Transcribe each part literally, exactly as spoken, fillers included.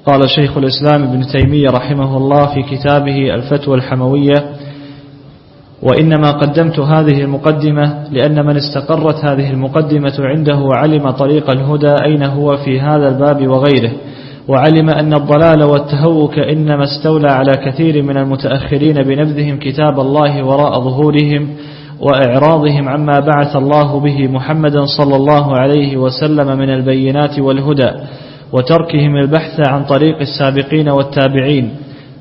قال شيخ الإسلام ابن تيمية رحمه الله في كتابه الفتوى الحموية: وإنما قدمت هذه المقدمة لأن من استقرت هذه المقدمة عنده وعلم طريق الهدى أين هو في هذا الباب وغيره، وعلم أن الضلال والتهوك إنما استولى على كثير من المتأخرين بنبذهم كتاب الله وراء ظهورهم وإعراضهم عما بعث الله به محمدا صلى الله عليه وسلم من البينات والهدى، وتركهم البحث عن طريق السابقين والتابعين.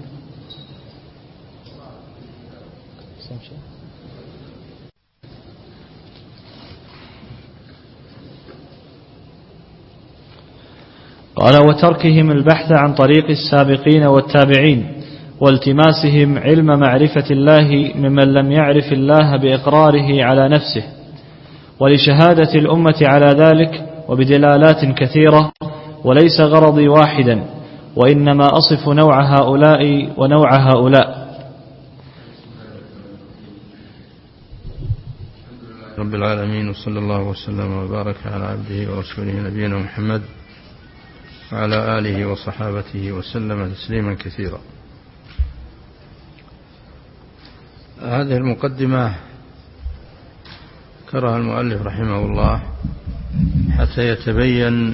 قال: وتركهم البحث عن طريق السابقين والتابعين، والتماسهم علم معرفة الله ممن لم يعرف الله بإقراره على نفسه، ولشهادة الأمة على ذلك وبدلالات كثيرة، وليس غرضي واحدا، وإنما أصف نوع هؤلاء ونوع هؤلاء. رب العالمين، وصلى الله وسلم وبارك على عبده ورسوله نبينا محمد وعلى آله وصحابته وسلم تسليما كثيرا. هذه المقدمة ذكرها المؤلف رحمه الله حتى يتبين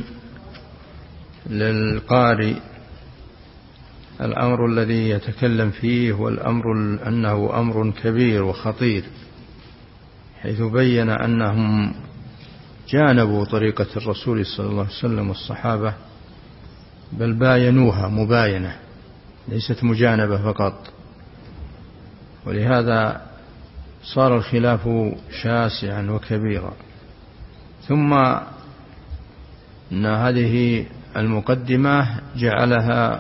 للقارئ الأمر الذي يتكلم فيه، والأمر أنه أمر كبير وخطير، حيث بين أنهم جانبوا طريقة الرسول صلى الله عليه وسلم والصحابة، بل باينوها مباينة ليست مجانبة فقط، ولهذا صار الخلاف شاسعا وكبيرا. ثم أن هذه المقدمة جعلها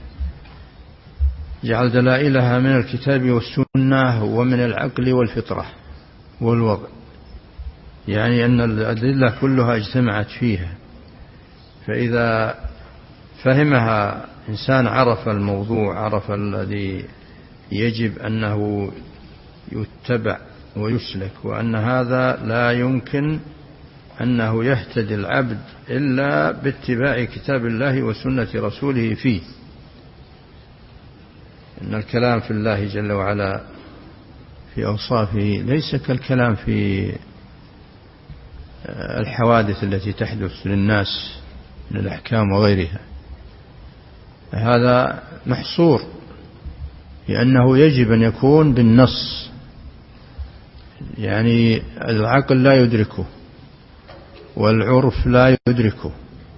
جعل دلائلها من الكتاب والسنة ومن العقل والفطرة والوضع، يعني أن الأدلة كلها اجتمعت فيها، فإذا فهمها إنسان عرف الموضوع، عرف الذي يجب أنه يتبع ويسلك، وأن هذا لا يمكن أنه يهتدي العبد إلا باتباع كتاب الله وسنة رسوله فيه. إن الكلام في الله جل وعلا في أوصافه ليس كالكلام في الحوادث التي تحدث للناس من الأحكام وغيرها، هذا محصور، لأنه يجب أن يكون بالنص، يعني العقل لا يدركه والعرف لا يدركه،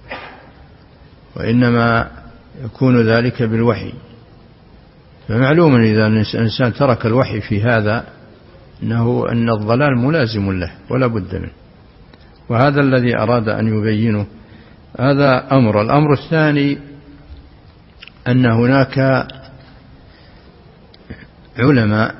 وإنما يكون ذلك بالوحي. فمعلوم إذا الإنسان ترك الوحي في هذا أنه أن الضلال ملازم له ولا بد منه، وهذا الذي أراد أن يبينه. هذا أمر. الأمر الثاني أن هناك علماء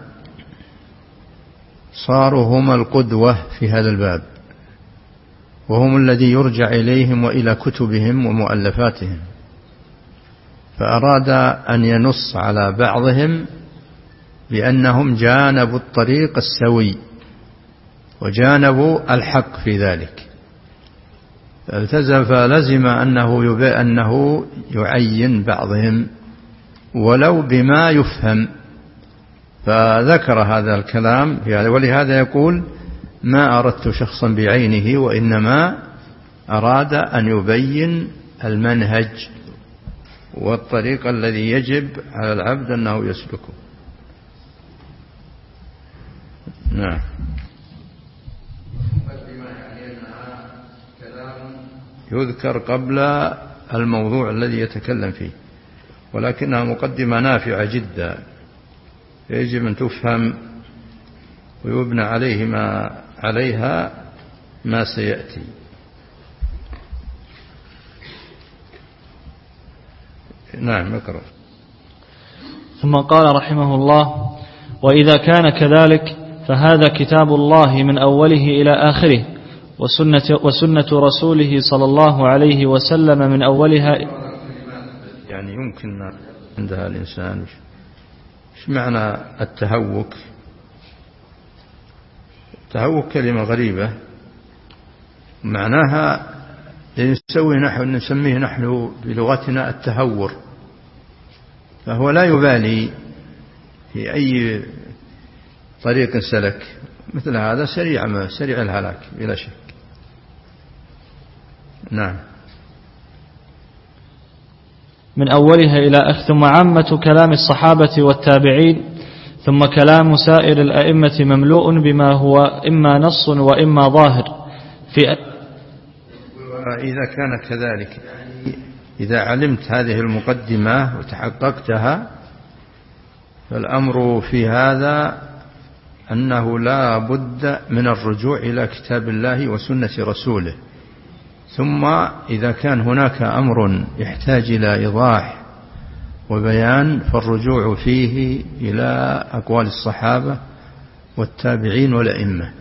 صاروا هم القدوة في هذا الباب، وهم الذي يرجع إليهم وإلى كتبهم ومؤلفاتهم، فأراد أن ينص على بعضهم بأنهم جانبوا الطريق السوي وجانبوا الحق في ذلك، فالتزم فلزم أنه, أنه يعين بعضهم ولو بما يفهم، فذكر هذا الكلام، ولهذا يقول: ما أردت شخصا بعينه، وإنما أراد أن يبين المنهج والطريق الذي يجب على العبد أنه يسلكه. نعم. يذكر قبل الموضوع الذي يتكلم فيه، ولكنها مقدمة نافعة جدا، يجب أن تفهم ويبنى عليه ما عليها ما سيأتي. نعم، اقرأ. ثم قال رحمه الله: وإذا كان كذلك فهذا كتاب الله من أوله إلى آخره، وسنة, وسنة رسوله صلى الله عليه وسلم من أولها. يعني يمكن عندها الإنسان ايش معنى التهوك؟ التهوك كلمة غريبة، معناها نسوي نحن نسميه نحن بلغتنا التهور، فهو لا يبالي في أي طريق سلك، مثل هذا سريع سريع الهلاك بلا شك. نعم. من أولها إلى آخر. ثم عامة كلام الصحابة والتابعين ثم كلام سائر الأئمة مملوء بما هو إما نص وإما ظاهر في. إذا كان كذلك، إذا علمت هذه المقدمة وتحققتها، فالأمر في هذا أنه لا بد من الرجوع إلى كتاب الله وسنة رسوله. ثم إذا كان هناك أمر يحتاج إلى إيضاح وبيان، فالرجوع فيه إلى أقوال الصحابة والتابعين والأئمة،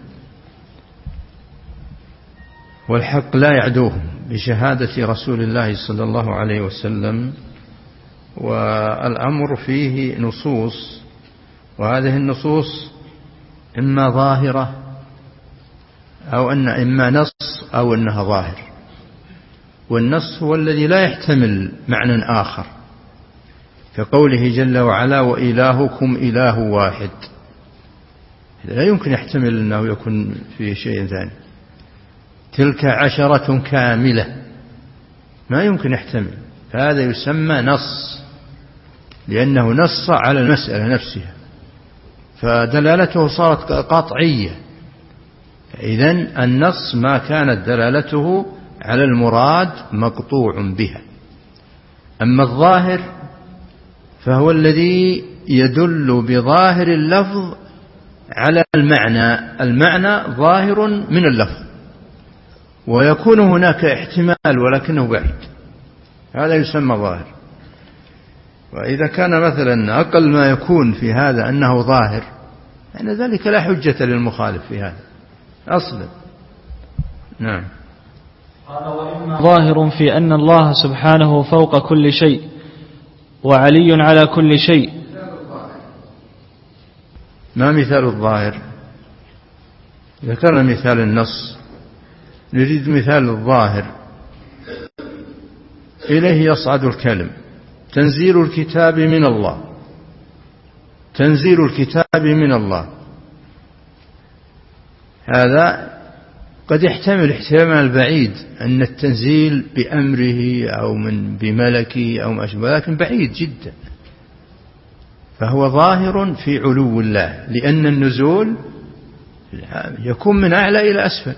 والحق لا يعدوهم بشهادة رسول الله صلى الله عليه وسلم. والأمر فيه نصوص، وهذه النصوص إما ظاهرة أو أن إما نص أو أنها ظاهر، والنص هو الذي لا يحتمل معنى آخر، كقوله جل وعلا وإلهكم إله واحد، لا يمكن يحتمل أنه يكون في شيء ثاني. تلك عشرة كاملة، ما يمكن يحتمل، هذا يسمى نص لأنه نص على المسألة نفسها، فدلالته صارت قطعية. إذن النص ما كانت دلالته على المراد مقطوع بها. أما الظاهر فهو الذي يدل بظاهر اللفظ على المعنى، المعنى ظاهر من اللفظ، ويكون هناك احتمال ولكنه بعيد، هذا يسمى ظاهر. وإذا كان مثلا أقل ما يكون في هذا أنه ظاهر، يعني ذلك لا حجة للمخالف في هذا أصلا. نعم. ظاهر في أن الله سبحانه فوق كل شيء وعلي على كل شيء. ما مثال الظاهر؟ ذكرنا مثال النص، نريد مثال الظاهر. إليه يصعد الكلم، تنزيل الكتاب من الله، تنزيل الكتاب من الله، هذا قد يحتمل احتمال بعيد أن التنزيل بأمره أو من بملكه أو ما أشبه، لكن بعيد جدا، فهو ظاهر في علو الله، لأن النزول يكون من أعلى إلى أسفل،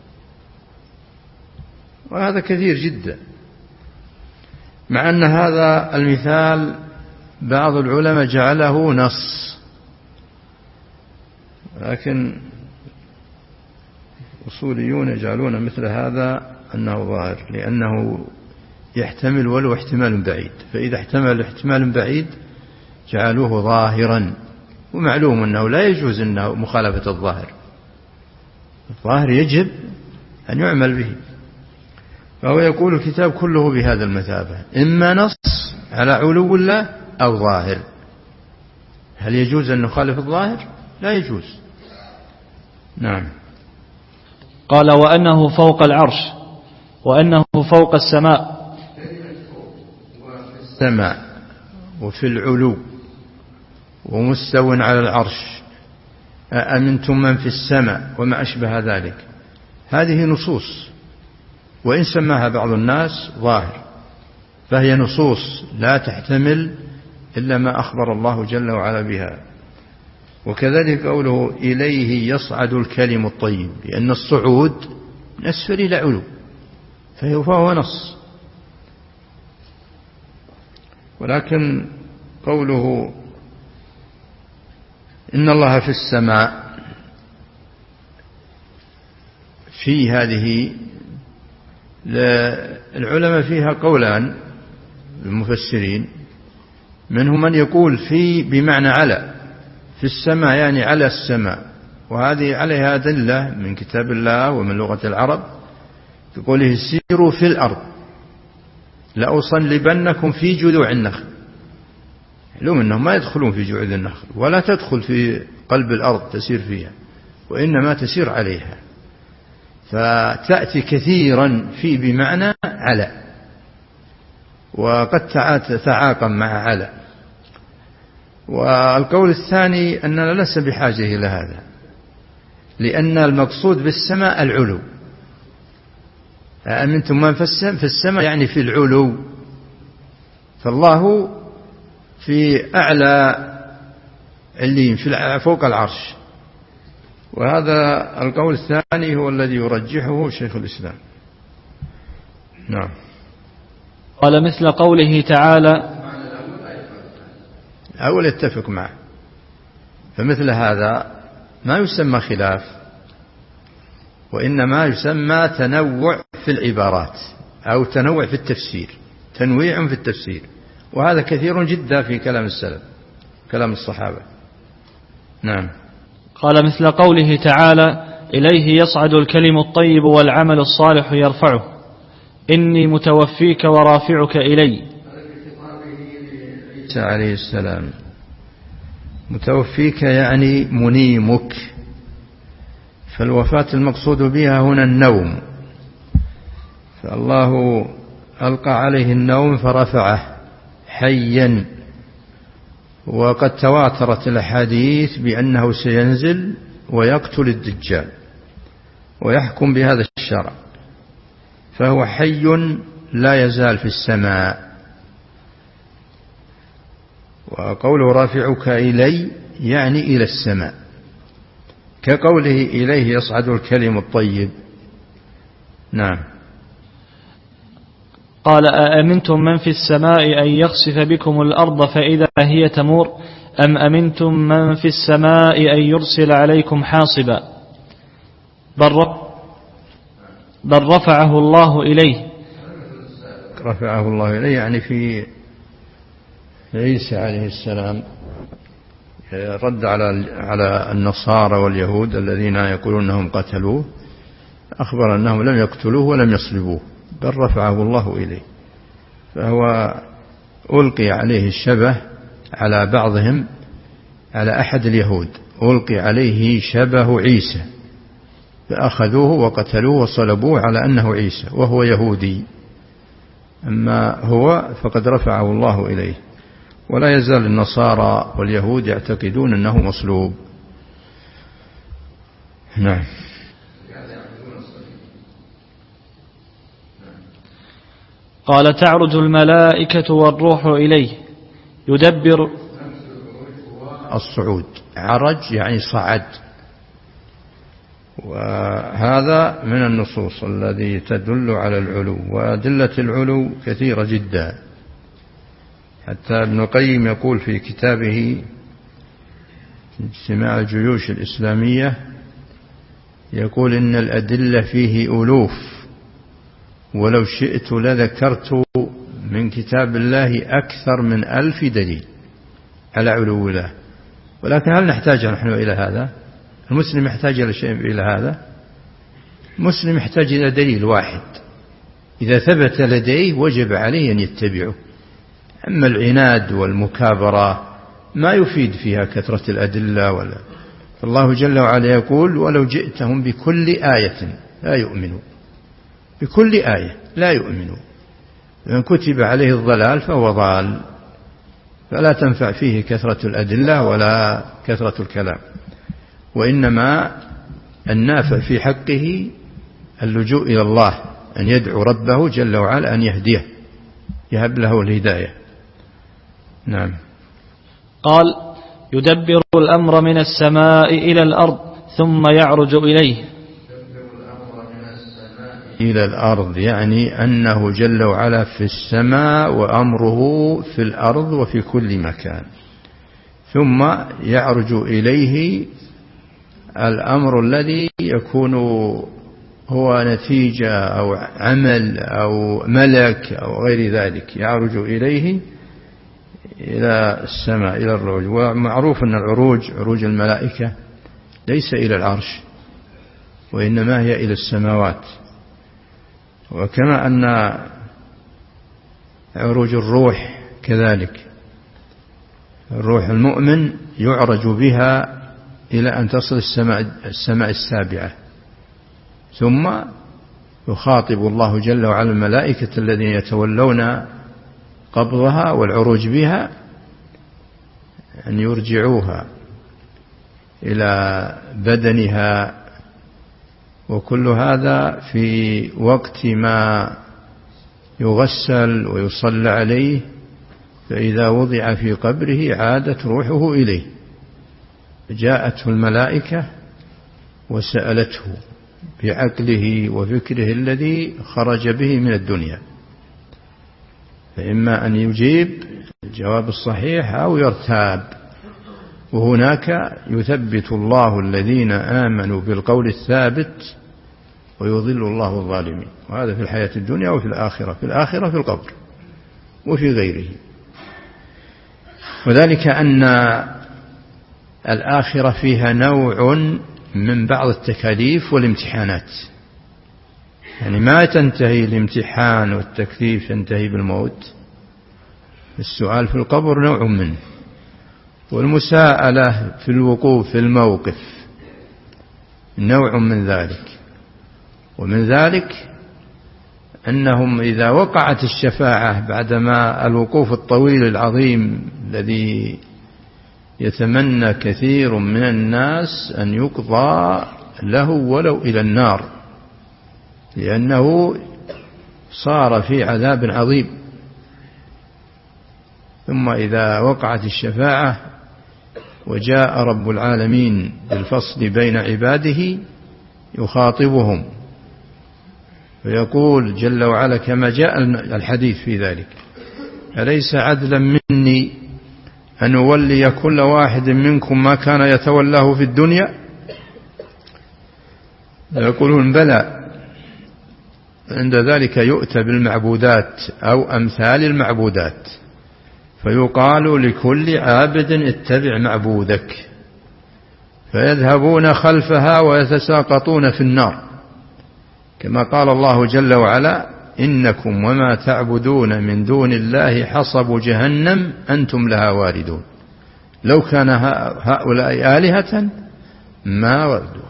وهذا كثير جدا. مع أن هذا المثال بعض العلماء جعله نص، لكن أصوليون يجعلون مثل هذا أنه ظاهر، لأنه يحتمل ولو احتمال بعيد، فإذا احتمل احتمال بعيد جعلوه ظاهرا. ومعلوم أنه لا يجوز أنه مخالفة الظاهر، الظاهر يجب أن يعمل به. فهو يقول الكتاب كله بهذا المثابة، إما نص على علو الله أو ظاهر. هل يجوز أن نخالف الظاهر؟ لا يجوز. نعم. قال وأنه فوق العرش وأنه فوق السماء. السماء وفي العلو ومستو على العرش، أأمنتم من في السماء وما أشبه ذلك، هذه نصوص، وإن سماها بعض الناس ظاهر فهي نصوص لا تحتمل إلا ما أخبر الله جل وعلا بها. وكذلك قوله إليه يصعد الكلم الطيب، لأن الصعود من أسفل إلى علو، فهو نص. ولكن قوله إن الله في السماء، في هذه العلماء فيها قولان المفسرين، منهم من يقول في بمعنى على، في السماء يعني على السماء، وهذه عليها أدلة من كتاب الله ومن لغة العرب، يقوله سيروا في الأرض لأصلبنكم في جذوع النخل. علوم أنهم ما يدخلون في جذوع النخل، ولا تدخل في قلب الأرض تسير فيها، وإنما تسير عليها. فتأتي كثيرا في بمعنى على، وقد تتعاقب مع على. والقول الثاني أننا لسه بحاجة إلى هذا، لأن المقصود بالسماء العلو. أأمنتم من في السماء يعني في العلو، فالله في أعلى علين في فوق العرش. وهذا القول الثاني هو الذي يرجحه شيخ الإسلام. نعم. قال مثل قوله تعالى، أول يتفق معه، فمثل هذا ما يسمى خلاف، وإنما يسمى تنوع في العبارات أو تنوع في التفسير، تنويع في التفسير، وهذا كثير جدا في كلام السلف، كلام الصحابة. نعم. قال مثل قوله تعالى إليه يصعد الكلم الطيب والعمل الصالح يرفعه، إني متوفيك ورافعك إلي. عيسى عليه السلام متوفيك يعني منيمك، فالوفاة المقصود بها هنا النوم، فالله ألقى عليه النوم فرفعه حيا. وقد تواترت الأحاديث بأنه سينزل ويقتل الدجال ويحكم بهذا الشرع، فهو حي لا يزال في السماء. وقوله رافعك إلي يعني إلى السماء، كقوله إليه يصعد الكلم الطيب. نعم. قال أأمنتم من في السماء أن يخسف بكم الأرض فإذا هي تمور، أم أمنتم من في السماء أن يرسل عليكم حاصبا، بل رفعه الله إليه. رفعه الله إليه يعني في عيسى عليه السلام، رد على على النصارى واليهود الذين يقولون أنهم قتلوه، أخبر أنهم لم يقتلوه ولم يصلبوه، بل رفعه الله إليه. فهو ألقي عليه الشبه على بعضهم، على أحد اليهود ألقي عليه شبه عيسى، فأخذوه وقتلوه وصلبوه على أنه عيسى وهو يهودي، أما هو فقد رفعه الله إليه. ولا يزال النصارى واليهود يعتقدون أنه مصلوب. نعم. قال تعرج الملائكة والروح إليه يدبر. الصعود عرج يعني صعد، وهذا من النصوص الذي تدل على العلو، وأدلة العلو كثيرة جدا. حتى ابن القيم يقول في كتابه اجتماع الجيوش الإسلامية، يقول إن الأدلة فيه ألوف، ولو شئت لذكرت من كتاب الله أكثر من ألف دليل على علو الله. ولكن هل نحتاج نحن إلى هذا؟ المسلم يحتاج إلى شيء إلى هذا؟ المسلم يحتاج إلى دليل واحد إذا ثبت لديه وجب عليه أن يتبعه. أما العناد والمكابرة ما يفيد فيها كثرة الأدلة ولا. الله جل وعلا يقول ولو جئتهم بكل آية لا يؤمنوا، بكل آية لا يؤمنوا، من كتب عليه الضلال فهو ضال، فلا تنفع فيه كثرة الأدلة ولا كثرة الكلام، وإنما النافع في حقه اللجوء إلى الله، أن يدعو ربه جل وعلا أن يهديه، يهب له الهداية. نعم. قال يدبر الأمر من السماء إلى الأرض ثم يعرج إليه. إلى الأرض يعني أنه جل وعلا في السماء وأمره في الأرض وفي كل مكان، ثم يعرج إليه الأمر الذي يكون هو نتيجة أو عمل أو ملك أو غير ذلك، يعرج إليه إلى السماء إلى العروج. ومعروف أن العروج عروج الملائكة ليس إلى العرش، وإنما هي إلى السماوات. وكما أن عروج الروح كذلك، الروح المؤمن يعرج بها إلى أن تصل السماء, السماء السابعة، ثم يخاطب الله جل وعلا الملائكة الذين يتولون قبضها والعروج بها أن يرجعوها إلى بدنها، وكل هذا في وقت ما يغسل ويصلى عليه، فإذا وضع في قبره عادت روحه إليه. جاءته الملائكة وسألته بعقله وفكره الذي خرج به من الدنيا، فإما أن يجيب الجواب الصحيح أو يرتاب. وهناك يثبت الله الذين آمنوا بالقول الثابت ويضل الله الظالمين، وهذا في الحياة الدنيا وفي الآخرة، في الآخرة في القبر وفي غيره. وذلك أن الآخرة فيها نوع من بعض التكاليف والامتحانات، يعني ما تنتهي الامتحان والتكليف ينتهي بالموت. السؤال في القبر نوع منه، والمساءلة في الوقوف في الموقف نوع من ذلك. ومن ذلك أنهم إذا وقعت الشفاعة بعدما الوقوف الطويل العظيم الذي يتمنى كثير من الناس أن يقضى له ولو إلى النار، لأنه صار في عذاب عظيم. ثم إذا وقعت الشفاعة وجاء رب العالمين بالفصل بين عباده يخاطبهم فيقول جل وعلا كما جاء الحديث في ذلك: أليس عدلا مني أن أولي كل واحد منكم ما كان يتولاه في الدنيا؟ يقولون بلى. عند ذلك يؤتى بالمعبودات أو أمثال المعبودات فيقال لكل عابد اتبع معبودك، فيذهبون خلفها ويتساقطون في النار، كما قال الله جل وعلا: إنكم وما تعبدون من دون الله حصب جهنم أنتم لها واردون، لو كان هؤلاء آلهة ما وردوا.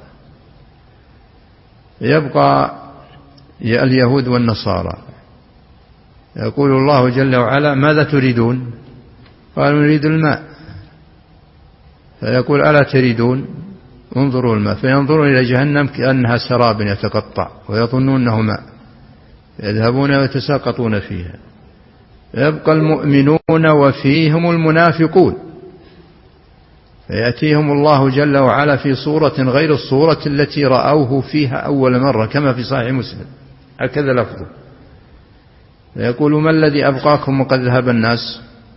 يبقى اليهود والنصارى، يقول الله جل وعلا: ماذا تريدون؟ قالوا: نريد الماء. فيقول: ألا تريدون؟ انظروا الماء. فينظرون إلى جهنم كأنها سراب يتقطع ويظنون أنه ماء، يذهبون ويتساقطون فيها. يبقى المؤمنون وفيهم المنافقون، فيأتيهم الله جل وعلا في صورة غير الصورة التي رأوه فيها أول مرة، كما في صحيح مسلم هكذا لفظه. فيقول: ما الذي أبقاكم وقد ذهب الناس؟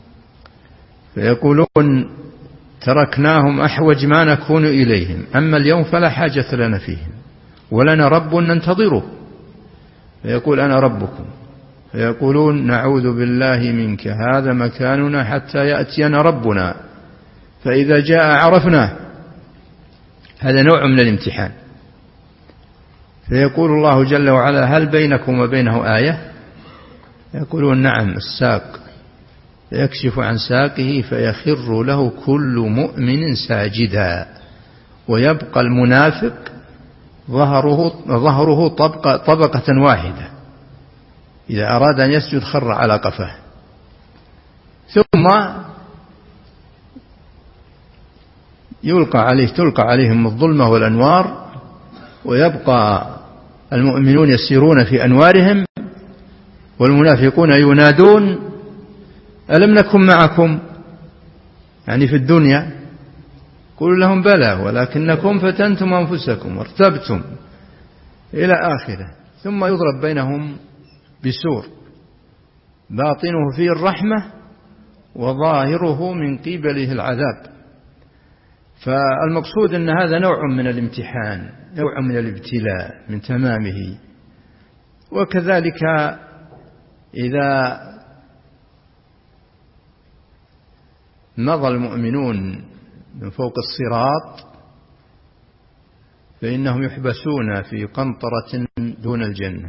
فيقولون: تركناهم أحوج ما نكون إليهم، أما اليوم فلا حاجة لنا فيهم، ولنا رب ننتظره. فيقول: أنا ربكم. فيقولون: نعوذ بالله منك، هذا مكاننا حتى يأتينا ربنا، فإذا جاء عرفناه. هذا نوع من الامتحان. فيقول الله جل وعلا: هل بينكم وبينه آية؟ يقولون: نعم، الساق. فيكشف عن ساقه فيخر له كل مؤمن ساجدا، ويبقى المنافق ظهره, ظهره طبقة, طبقة واحدة، إذا أراد أن يسجد خر على قفاه. ثم يلقى عليه تلقى عليهم الظلمة والأنوار، ويبقى المؤمنون يسيرون في أنوارهم، والمنافقون ينادون: ألم نكن معكم؟ يعني في الدنيا. قل لهم: بلى ولكنكم فتنتم أنفسكم وارتبتم، إلى آخره. ثم يضرب بينهم بسور باطنه فيه الرحمة وظاهره من قبله العذاب. فالمقصود أن هذا نوع من الامتحان، نوع من الابتلاء من تمامه. وكذلك إذا مضى المؤمنون من فوق الصراط فإنهم يحبسون في قنطرة دون الجنة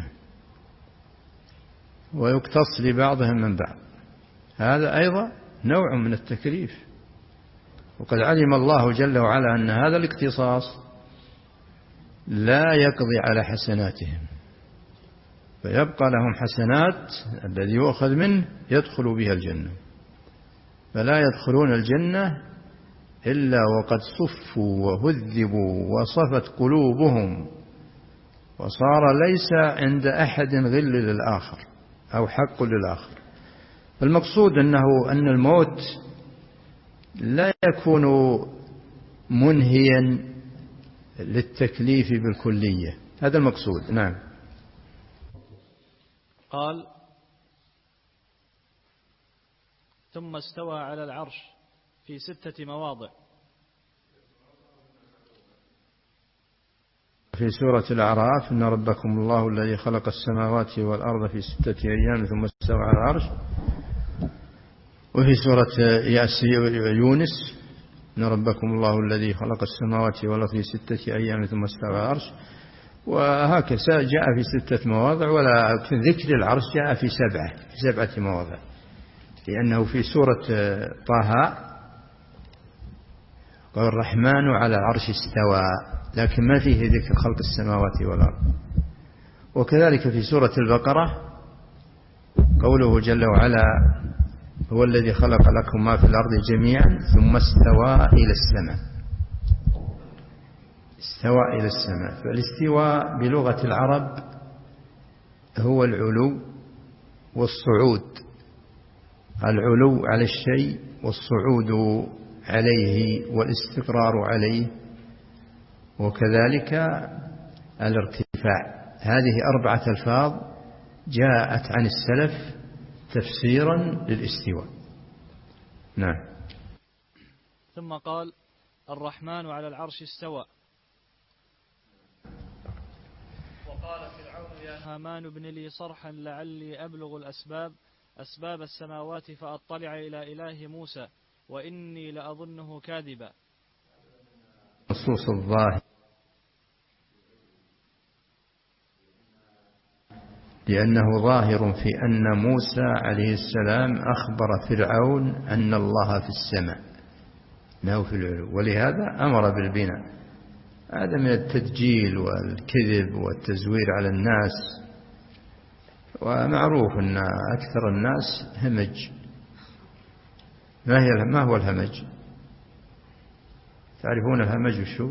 ويقتص لبعضهم من بعض. هذا أيضا نوع من التكليف، وقد علم الله جل وعلا أن هذا الاقتصاص لا يقضي على حسناتهم، فيبقى لهم حسنات الذي يؤخذ منه يدخل بها الجنة، فلا يدخلون الجنة إلا وقد صفوا وهذبوا وصفت قلوبهم، وصار ليس عند أحد غل للآخر أو حق للآخر. فالمقصود أنه أن الموت لا يكون منهيا للتكليف بالكلية، هذا المقصود. نعم. قال: ثم استوى على العرش في ستة مواضع. في سورة الأعراف: إن ربكم الله الذي خلق السماوات والأرض في ستة أيام ثم استوى على العرش. وفي سورة يونس: إن ربكم الله الذي خلق السماوات والأرض في ستة أيام ثم استوى على العرش. وهكذا جاء في ستة مواضع، ولا ذكر العرش جاء في سبعة في سبعة مواضع، لأنه في سورة طه قال: الرحمن على العرش استوى، لكن ما فيه ذكر خلق السماوات والأرض. وكذلك في سورة البقرة قوله جل وعلا: هو الذي خلق لكم ما في الأرض جميعا ثم استوى إلى السماء. استوى إلى السماء. فالاستواء بلغة العرب هو العلو والصعود، العلو على الشيء والصعود عليه والاستقرار عليه، وكذلك الارتفاع. هذه أربعة ألفاظ جاءت عن السلف تفسيرا للاستواء. نعم. ثم قال: الرحمن على العرش استوى. وقال فرعون: يا هامان ابن لي صرحا لعلي أبلغ الأسباب أسباب السماوات فأطلع إلى إله موسى وإني لأظنه كاذبا. نصوص الظاهر، لأنه ظاهر في أن موسى عليه السلام أخبر فرعون أن الله في السماء، أنه في العلو، ولهذا أمر بالبناء. هذا من التدجيل والكذب والتزوير على الناس، ومعروف أن أكثر الناس همج. ما هي ما هو الهمج؟ تعرفون الهمج وشو؟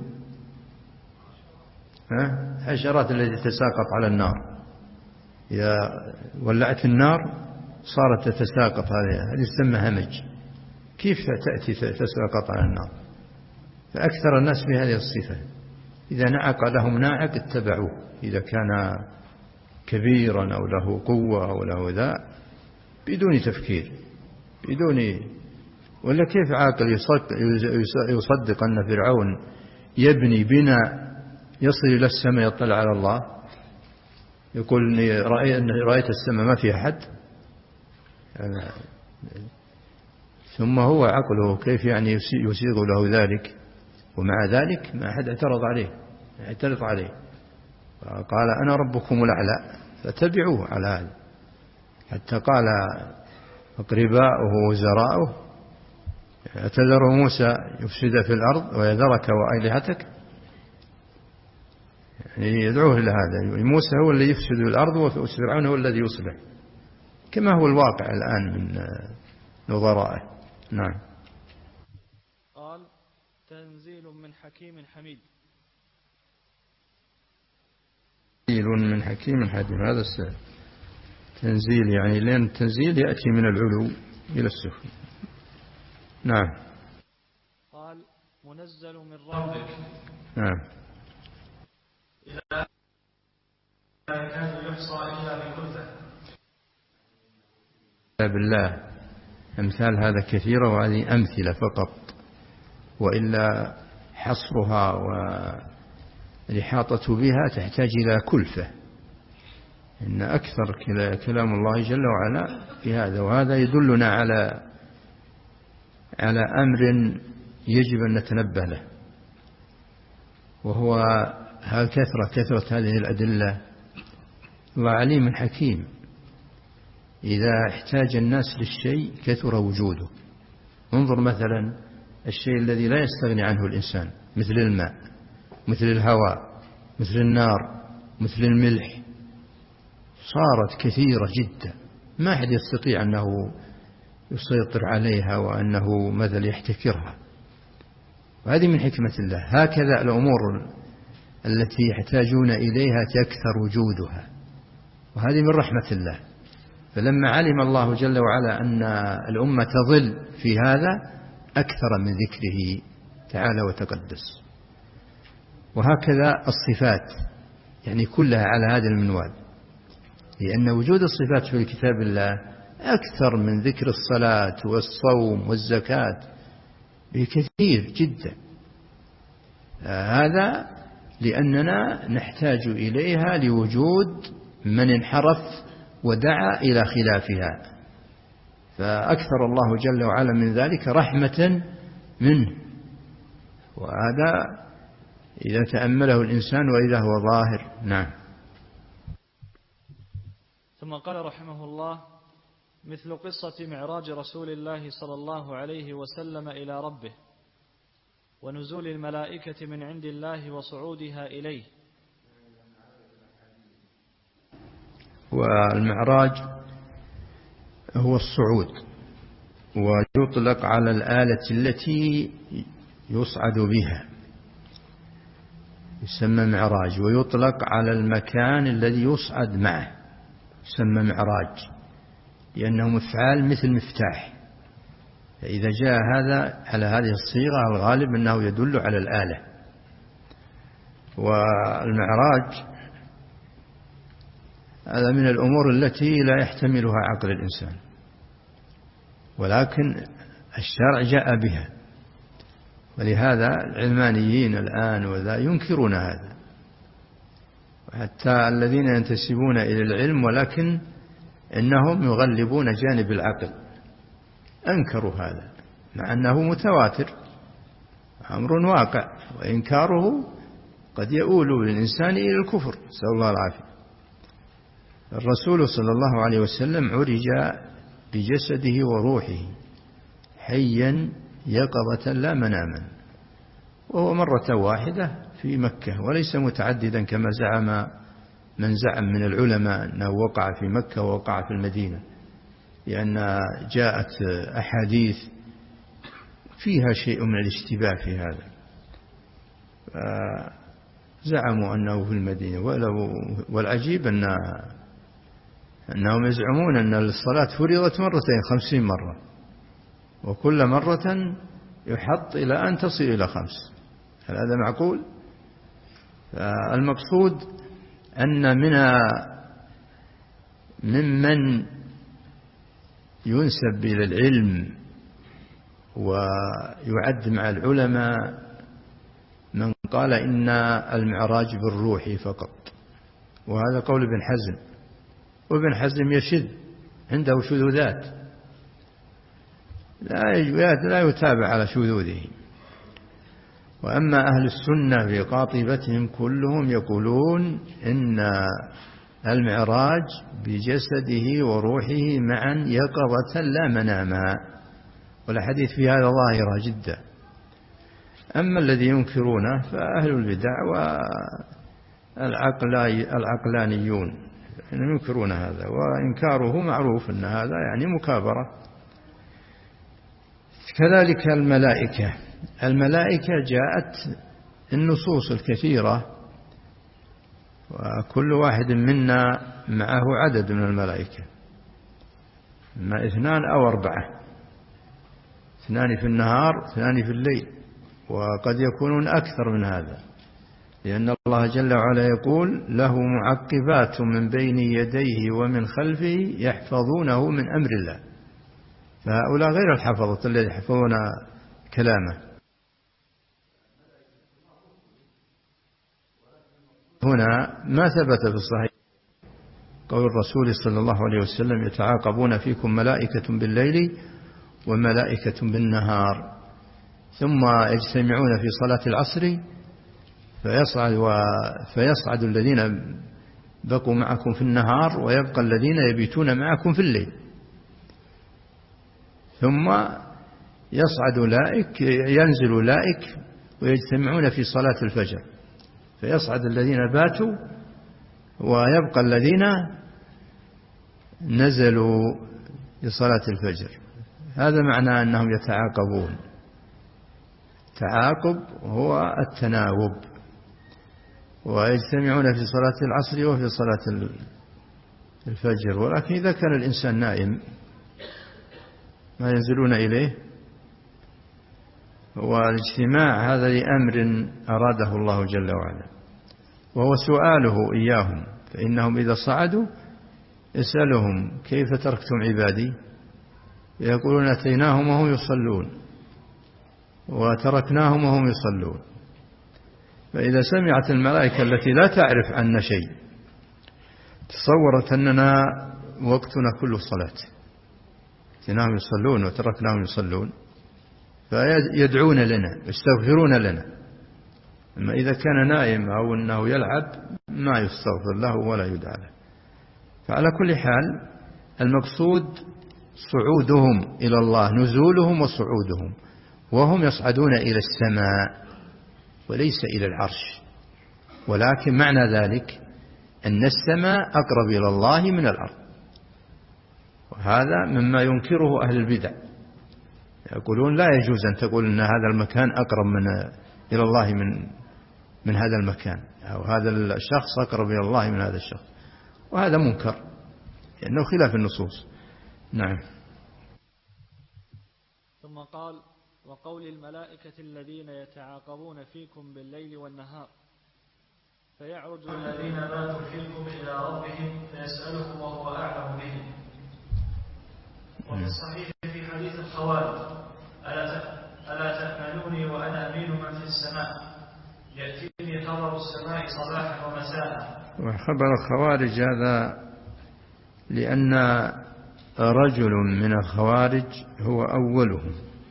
ها؟ حشرات التي تتساقط على النار، إذا ولعت النار صارت تتساقط، هذه تسمى همج. كيف تأتي تتساقط على النار؟ فأكثر الناس بهذه الصفة، إذا نعق لهم ناعق اتبعوه، إذا كان كبيرا أو له قوة أو له ذا، بدون تفكير، بدون. ولا كيف عاقل يصدق أن فرعون يبني بناء يصل إلى السماء يطلع على الله، يقول إني رأيت السماء ما فيها أحد؟ ثم هو عقله كيف يعني يسيغ له ذلك، ومع ذلك ما أحد اعترض عليه اعترض عليه قال: أنا ربكم الأعلى فاتبعوه على هذا. حتى قال أقرباؤه وزراؤه: أتذر موسى يفسد في الأرض ويذرك وآلهتك؟ يعني يدعوه إلى هذا. موسى هو الذي يفسد الأرض وفرعون هو الذي يصلح، كما هو الواقع الآن من نظرائه. نعم. قال: تنزيل من حكيم حميد. تنزيل من حكيم حميد، هذا السبب تنزيل، يعني لأن التنزيل يأتي من العلو إلى السفل. نعم. قال: منزل من ربك. نعم. لا يكاد يحصى إلا بكلفة. بالله أمثال هذا كثيرة، وهذه أمثلة فقط، وإلا حصرها والإحاطة بها تحتاج إلى كلفة. إن أكثر كلام الله جل وعلا في هذا، وهذا يدلنا على على أمر يجب أن نتنبه له، وهو كثرة كثرة هذه الأدلة. الله عليم حكيم، إذا احتاج الناس للشيء كثر وجوده. انظر مثلا الشيء الذي لا يستغني عنه الإنسان، مثل الماء، مثل الهواء، مثل النار، مثل الملح، صارت كثيرة جدا، ما أحد يستطيع أنه يسيطر عليها وأنه مثل يحتكرها. وهذه من حكمة الله. هكذا الأمور التي يحتاجون إليها تكثر وجودها، وهذه من رحمة الله. فلما علم الله جل وعلا أن الأمة تضل في هذا أكثر من ذكره تعالى وتقدس. وهكذا الصفات يعني كلها على هذا المنوال، لأن وجود الصفات في كتاب الله أكثر من ذكر الصلاة والصوم والزكاة بكثير جدا. هذا لأننا نحتاج إليها لوجود من انحرف ودعا إلى خلافها، فأكثر الله جل وعلا من ذلك رحمة منه. وهذا إذا تأمله الإنسان وإذا هو ظاهر. نعم. ثم قال رحمه الله: مثل قصة معراج رسول الله صلى الله عليه وسلم إلى ربه، ونزول الملائكة من عند الله وصعودها إليه. والمعراج هو الصعود، ويطلق على الآلة التي يصعد بها يسمى معراج، ويطلق على المكان الذي يصعد معه يسمى معراج، لأنه مفعال مثل مفتاح. فإذا جاء هذا على هذه الصيغة الغالب أنه يدل على الآلة. والمعراج هذا من الأمور التي لا يحتملها عقل الإنسان، ولكن الشرع جاء بها. ولهذا العلمانيين الآن وذا ينكرون هذا، وحتى الذين ينتسبون إلى العلم ولكن إنهم يغلبون جانب العقل أنكروا هذا، مع أنه متواتر أمر واقع، وإنكاره قد يؤول الإنسان إلى الكفر، نسأل الله العافية. الرسول صلى الله عليه وسلم عرج بجسده وروحه حيا يقظة لا مناما، وهو مرة واحدة في مكة، وليس متعددا كما زعم من زعم من العلماء أنه وقع في مكة ووقع في المدينة، لأن جاءت أحاديث فيها شيء من الاشتباه في هذا، زعموا أنه في المدينة. والعجيب أن أنهم يزعمون أن الصلاة فرضت مرتين خمسين مرة، وكل مرة يحط إلى أن تصل إلى خمس. هل هذا معقول؟ المقصود أن من ممن ينسب إلى العلم ويعد مع العلماء من قال إن المعراج بالروح فقط، وهذا قول ابن حزم، وابن حزم يشذ، عنده شذوذات لا يتابع على شذوذه. وأما أهل السنة في قاطبتهم كلهم يقولون إن المعراج بجسده وروحه معا يقظة لا مناما، والحديث في هذا ظاهرة جدا. أما الذي ينكرونه فأهل البدع والعقلانيون ينكرون هذا، وإنكاره معروف أن هذا يعني مكابرة. كذلك الملائكة الملائكة جاءت النصوص الكثيرة، وكل واحد منا معه عدد من الملائكة، ما اثنان أو أربعة، اثنان في النهار اثنان في الليل، وقد يكونون أكثر من هذا، لأن الله جل وعلا يقول: له معقبات من بين يديه ومن خلفه يحفظونه من أمر الله. فهؤلاء غير الحفظة الذين يحفظون كلامه. هنا ما ثبت في الصحيح قول الرسول صلى الله عليه وسلم: يتعاقبون فيكم ملائكة بالليل وملائكة بالنهار، ثم يجتمعون في صلاة العصر فيصعد, فيصعد الذين بقوا معكم في النهار ويبقى الذين يبيتون معكم في الليل، ثم يصعد أولئك ينزل أولئك ويجتمعون في صلاة الفجر فيصعد الذين باتوا ويبقى الذين نزلوا لصلاة الفجر. هذا معنى أنهم يتعاقبون. تعاقب هو التناوب، ويجتمعون في صلاة العصر وفي صلاة الفجر. ولكن إذا كان الإنسان نائم ما ينزلون إليه. والاجتماع هذا لأمر أراده الله جل وعلا، وهو سؤاله إياهم، فإنهم إذا صعدوا يسألهم كيف تركتم عبادي؟ يقولون أتيناهم وهم يصلون وتركناهم وهم يصلون. فإذا سمعت الملائكة التي لا تعرف عنا شيء تصورت أننا وقتنا كله صلاة، أتيناهم يصلون وتركناهم يصلون، فيدعون لنا يستغفرون لنا. أما إذا كان نائم أو أنه يلعب ما يستغفر له ولا يدعى له. فعلى كل حال المقصود صعودهم إلى الله، نزولهم وصعودهم، وهم يصعدون إلى السماء وليس إلى العرش. ولكن معنى ذلك أن السماء أقرب إلى الله من الأرض، وهذا مما ينكره أهل البدع. يقولون لا يجوز أن تقول أن هذا المكان أقرب من إلى الله من من هذا المكان، أو هذا الشخص أقرب إلى الله من هذا الشخص، وهذا منكر لأنه خلاف النصوص. نعم. ثم قال: وقول الملائكة الذين يتعاقبون فيكم بالليل والنهار، فيعرج الذين باتوا فيكم إلى ربهم فيسألهم وهو أعلم بهم. وفي الصحيح في حديث الخوارج: ألا تأمنوني وأنا أمين من في السماء، يأتيني خبر السماء صباحا ومساء. وخبر الخوارج هذا لأن رجل من الخوارج هو أولهم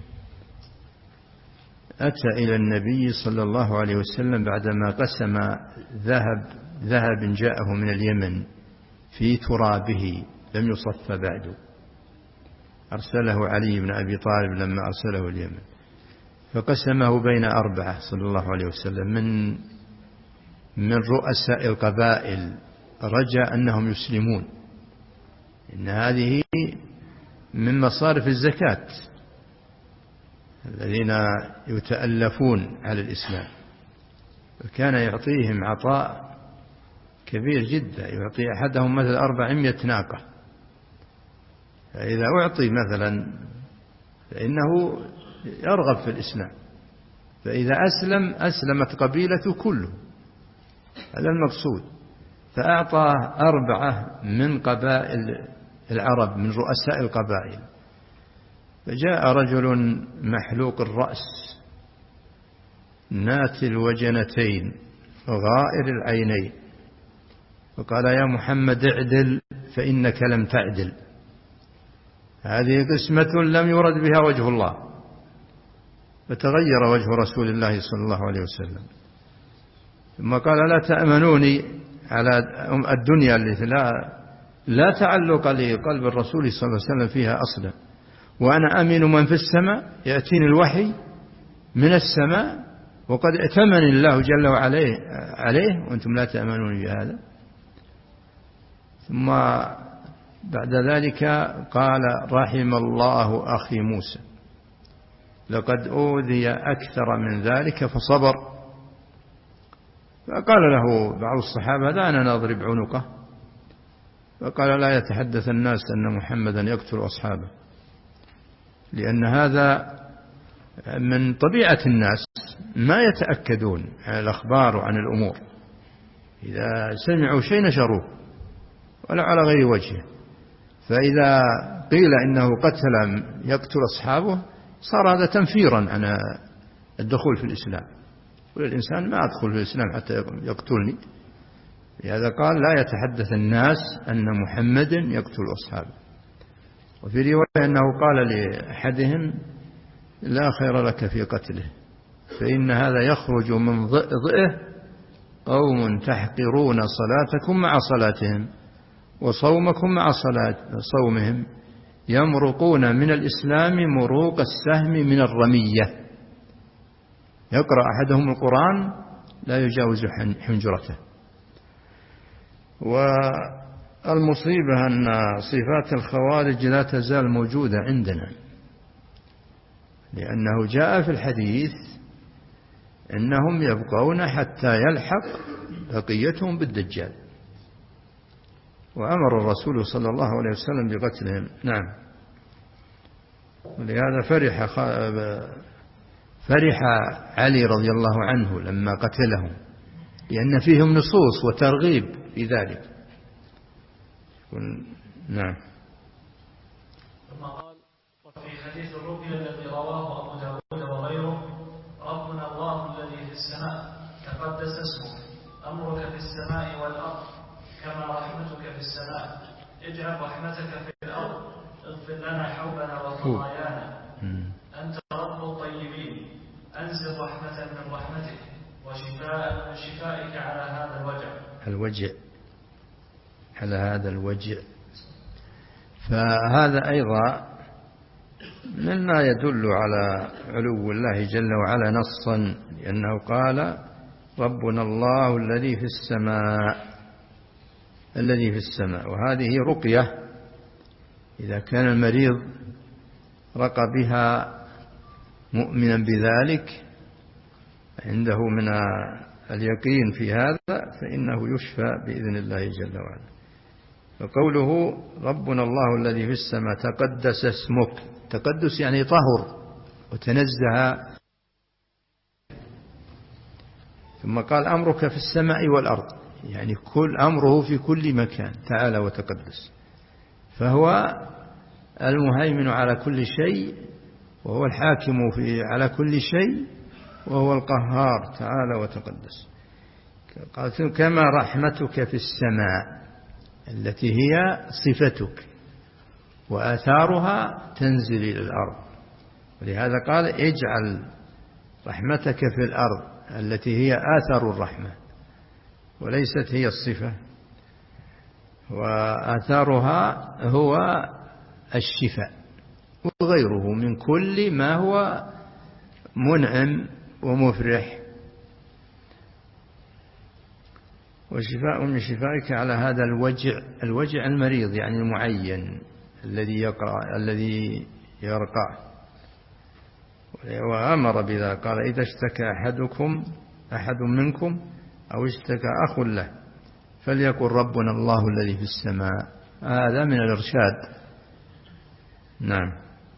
أتى إلى النبي صلى الله عليه وسلم بعدما قسم ذهب ذهب جاءه من اليمن في ترابه لم يصف بعد، أرسله علي بن أبي طالب لما أرسله اليمن، فقسمه بين أربعة صلى الله عليه وسلم من من رؤساء القبائل، رجى أنهم يسلمون، إن هذه من مصارف الزكاة الذين يتألفون على الإسلام. فكان يعطيهم عطاء كبير جدا، يعطي أحدهم مثل أربعمائة ناقة، فإذا أعطي مثلا فإنه يرغب في الإسلام، فإذا أسلم أسلمت قبيلته كله، هذا المقصود. فأعطى أربعة من قبائل العرب من رؤساء القبائل. فجاء رجل محلوق الرأس ناتي الوجنتين غائر العينين، فقال: يا محمد اعدل فإنك لم تعدل، هذه قسمة لم يرد بها وجه الله. فتغير وجه رسول الله صلى الله عليه وسلم، ثم قال: لا تأمنوني على الدنيا التي لا, لا تعلق لقلب الرسول صلى الله عليه وسلم فيها أصلا، وأنا أمين من في السماء، يأتيني الوحي من السماء وقد ائتمني الله جل وعلا عليه وأنتم لا تأمنون بهذا. ثم بعد ذلك قال: رحم الله أخي موسى، لقد أوذي أكثر من ذلك فصبر. فقال له بعض الصحابة: دعنا نضرب عنقه. فقال: لا يتحدث الناس أن محمدا يقتل أصحابه، لأن هذا من طبيعة الناس، ما يتأكدون عن الأخبار وعن الأمور، إذا سمعوا شيء نشروه ولا على غير وجهه. فإذا قيل إنه قتل يقتل أصحابه صار هذا تنفيرا عن الدخول في الإسلام، والإنسان ما أدخل في الإسلام حتى يقتلني. لهذا قال: لا يتحدث الناس أن محمد يقتل أصحابه. وفي رواية أنه قال لأحدهم: لا خير لك في قتله، فإن هذا يخرج من ضئه قوم تحقرون صلاتكم مع صلاتهم وصومكم مع صلاة صومهم، يمرقون من الإسلام مروق السهم من الرمية. يقرأ أحدهم القرآن لا يجاوز حنجرته. والمصيبة أن صفات الخوارج لا تزال موجودة عندنا، لأنه جاء في الحديث إنهم يبقون حتى يلحق بقيتهم بالدجال، وأمر الرسول صلى الله عليه وسلم بقتلهم. نعم. ولهذا فرح فرح علي رضي الله عنه لما قتلهم، لأن فيهم نصوص وترغيب في ذلك. نعم. ثم قال: وفي حديث الرقية الذي رواه أبو داود وغيره: ربنا الله الذي في السماء تقدس اسمك، أمرك في السماء والأرض كما رحمتك في السماء، اجعل رحمتك في الأرض، اغفر لنا حوبنا وخطايانا، أنت رب الطيبين، أنزل رحمة من رحمتك وشفاء من شفائك على هذا الوجع الوجع على هذا الوجع. فهذا أيضا مما يدل على علو الله جل وعلا نصا، لأنه قال: ربنا الله الذي في السماء، الذي في السماء. وهذه رقية إذا كان المريض رقى بها مؤمنا بذلك عنده من اليقين في هذا، فإنه يشفى بإذن الله جل وعلا. فقوله ربنا الله الذي في السماء تقدس اسمك، تقدس يعني طهر وتنزه. ثم قال أمرك في السماء والأرض، يعني كل أمره في كل مكان تعالى وتقدس، فهو المهيمن على كل شيء، وهو الحاكم في على كل شيء، وهو القهار تعالى وتقدس. قال كما رحمتك في السماء التي هي صفتك وآثارها تنزل إلى الأرض، ولهذا قال اجعل رحمتك في الأرض التي هي آثار الرحمة وليست هي الصفة، وآثارها هو الشفاء وغيره من كل ما هو منعم ومفرح. وشفاء من شفائك على هذا الوجع، الوجع المريض يعني المعين الذي يقرأ الذي يرقع. وأمر بذا قال إذا اشتكى أحدكم أحد منكم أو اشتكى أخ له فليقل ربنا الله الذي في السماء. هذا من الإرشاد. نعم.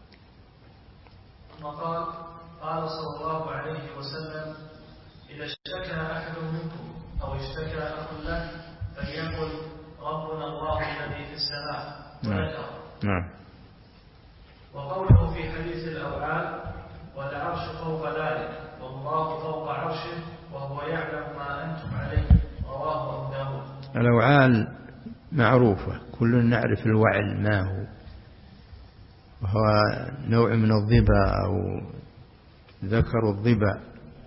ثم قال قال صلى الله عليه وسلم إذا اشتكى أحد منكم أو اشتكى أخ له فليقل ربنا الله الذي في السماء. نعم. نعم. وقوله في حديث الأوعال والعرش فوق ذلك والله فوق عرشه وهو يعلم ما أنتم عليه، رواه أبو داود. الأوعال معروفة، كل نعرف الوعل ما هو، وهو نوع من الضبا أو ذكر الضبا،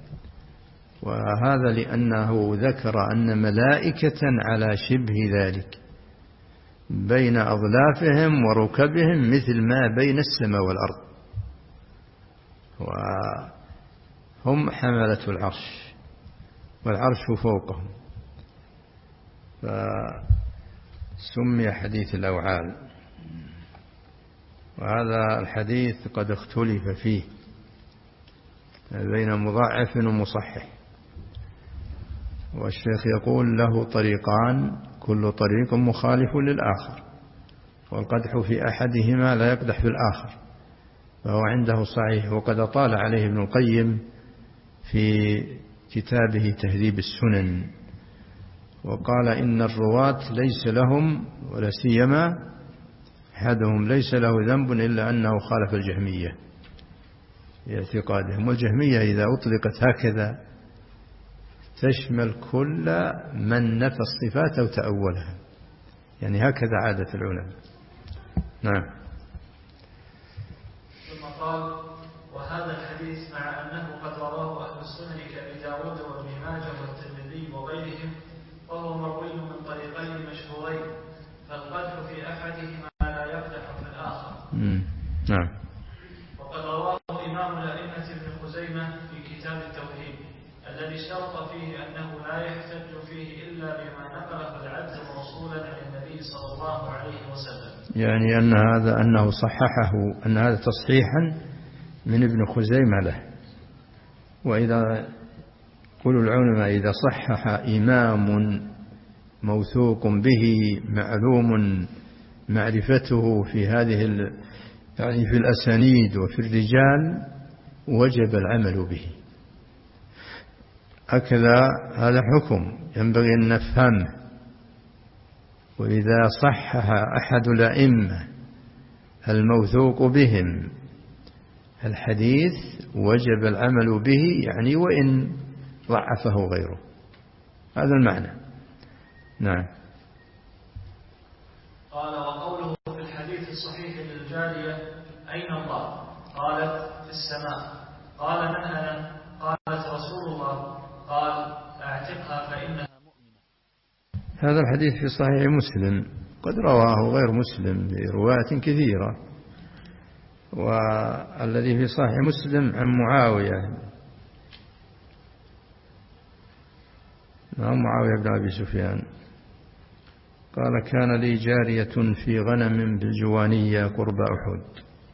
وهذا لأنه ذكر أن ملائكة على شبه ذلك بين أظلافهم وركبهم مثل ما بين السماء والأرض، وهم حملة العرش والعرش فوقهم، فسمي حديث الأوعال. وهذا الحديث قد اختلف فيه بين مضاعف ومصحح، والشيخ يقول له طريقان كل طريق مخالف للآخر، والقدح في أحدهما لا يقدح في الآخر، فهو عنده صحيح. وقد طال عليه ابن القيم في كتابه تهذيب السنن، وقال إن الرواة ليس لهم ولا سيما أحدهم ليس له ذنب إلا أنه خالف الجهمية في اعتقادهم، والجهمية إذا أطلقت هكذا تشمل كل من نفى الصفات أو تأولها، يعني هكذا عادة العلماء. نعم. ثم قال وهذا الحديث مع أنه قد رواه أهل السنن كأبي داود وابن ماجه والترمذي وغيرهم، وهو مروي من طريقين مشهورين، فالقدح في أحدهما لا يقدح في الآخر. نعم. وقد رواه إمام الأئمة ابن خزيمة في كتاب التوحيد الذي اشترط فيه أنه لا يحتج فيه إلا بما نقله العبد موصولا عن النبي صلى الله عليه وسلم. يعني أن هذا أنه صححه، أن هذا تصحيحا من ابن خزيمة له. وإذا قول العلماء إذا صحح إمام موثوق به معلوم معرفته في هذه يعني في الأسانيد وفي الرجال وجب العمل به. هكذا هذا حكم ينبغي أن نفهمه. وإذا صحح أحد الأئمة الموثوق بهم الحديث وجب العمل به، يعني وإن ضعفه غيره. هذا المعنى. نعم. قال وقوله في الحديث الصحيح للجارية أين الله؟ قالت في السماء. قال من أنا؟ قالت رسول الله. قال أعتقها فإنها مؤمنة. هذا الحديث في صحيح مسلم، قد رواه غير مسلم برواية كثيرة. والذي في صحيح مسلم عن معاوية معاوية بن أبي سفيان قال كان لي جارية في غنم بالجوانية قرب أحد.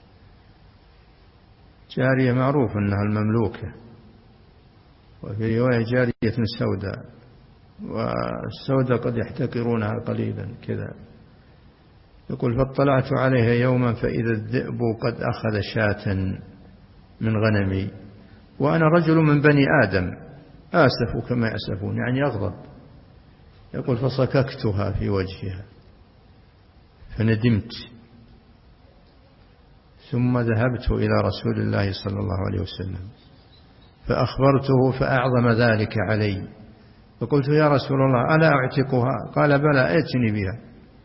جارية معروف أنها المملوكة، وفي رواية جارية سوداء، والسوداء قد يحتقرونها قليلا كذا. يقول فاطلعت عليها يوما فإذا الذئب قد أخذ شاة من غنمي وأنا رجل من بني آدم آسف كما يأسفون، يعني أغضب. يقول فصككتها في وجهها فندمت، ثم ذهبت إلى رسول الله صلى الله عليه وسلم فأخبرته فأعظم ذلك علي، فقلت يا رسول الله ألا أعتقها؟ قال بلى ائتني بها.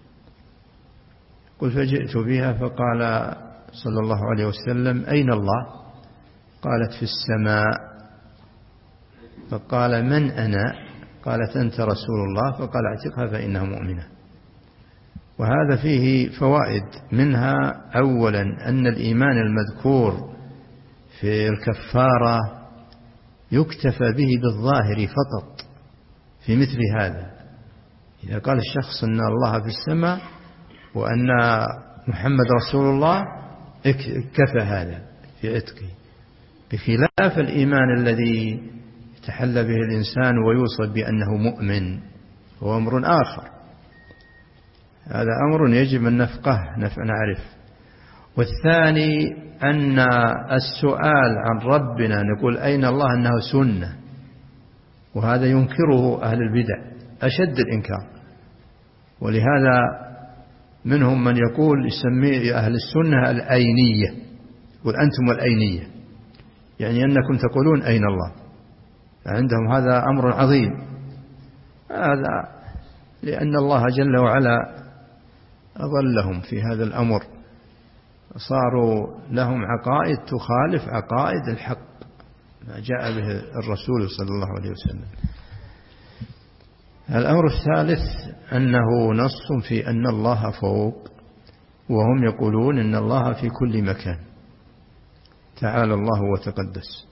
قلت فجئت بها فقال صلى الله عليه وسلم أين الله؟ قالت في السماء. فقال من أنا؟ قالت أنت رسول الله. فقال اعتقها فإنها مؤمنة. وهذا فيه فوائد، منها أولا أن الإيمان المذكور في الكفارة يكتفى به بالظاهر فقط في مثل هذا. إذا قال الشخص أن الله في السماء وأن محمد رسول الله كفى هذا في عتقه، بخلاف الإيمان الذي يتحلى به الإنسان ويوصف بأنه مؤمن، هو أمر آخر. هذا أمر يجب أن نفقه نعرف. والثاني أن السؤال عن ربنا نقول أين الله أنه سنة، وهذا ينكره أهل البدع أشد الإنكار. ولهذا منهم من يقول يسمي أهل السنة الأينية، يقول أنتم الأينية، يعني أنكم تقولون أين الله. عندهم هذا أمر عظيم، هذا لأن الله جل وعلا أضلهم في هذا الأمر، صاروا لهم عقائد تخالف عقائد الحق ما جاء به الرسول صلى الله عليه وسلم. الأمر الثالث أنه نص في أن الله فوق، وهم يقولون إن الله في كل مكان تعالى الله وتقدس.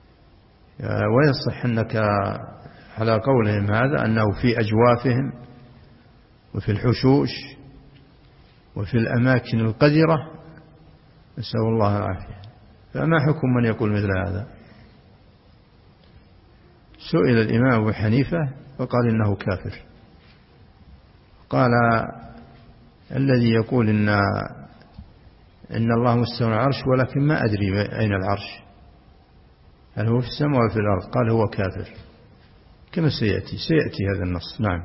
ويصح أنك على قولهم هذا أنه في أجوافهم وفي الحشوش وفي الأماكن القذرة، نسأل الله العافية. فما حكم من يقول مثل هذا؟ سئل الإمام أبو حنيفة فقال إنه كافر. قال الذي يقول إن إن الله مستوى العرش ولكن ما أدري أين العرش، هل هو في السماء ولا في الأرض؟ قال هو كافر، كما سيأتي سيأتي هذا النص. نعم.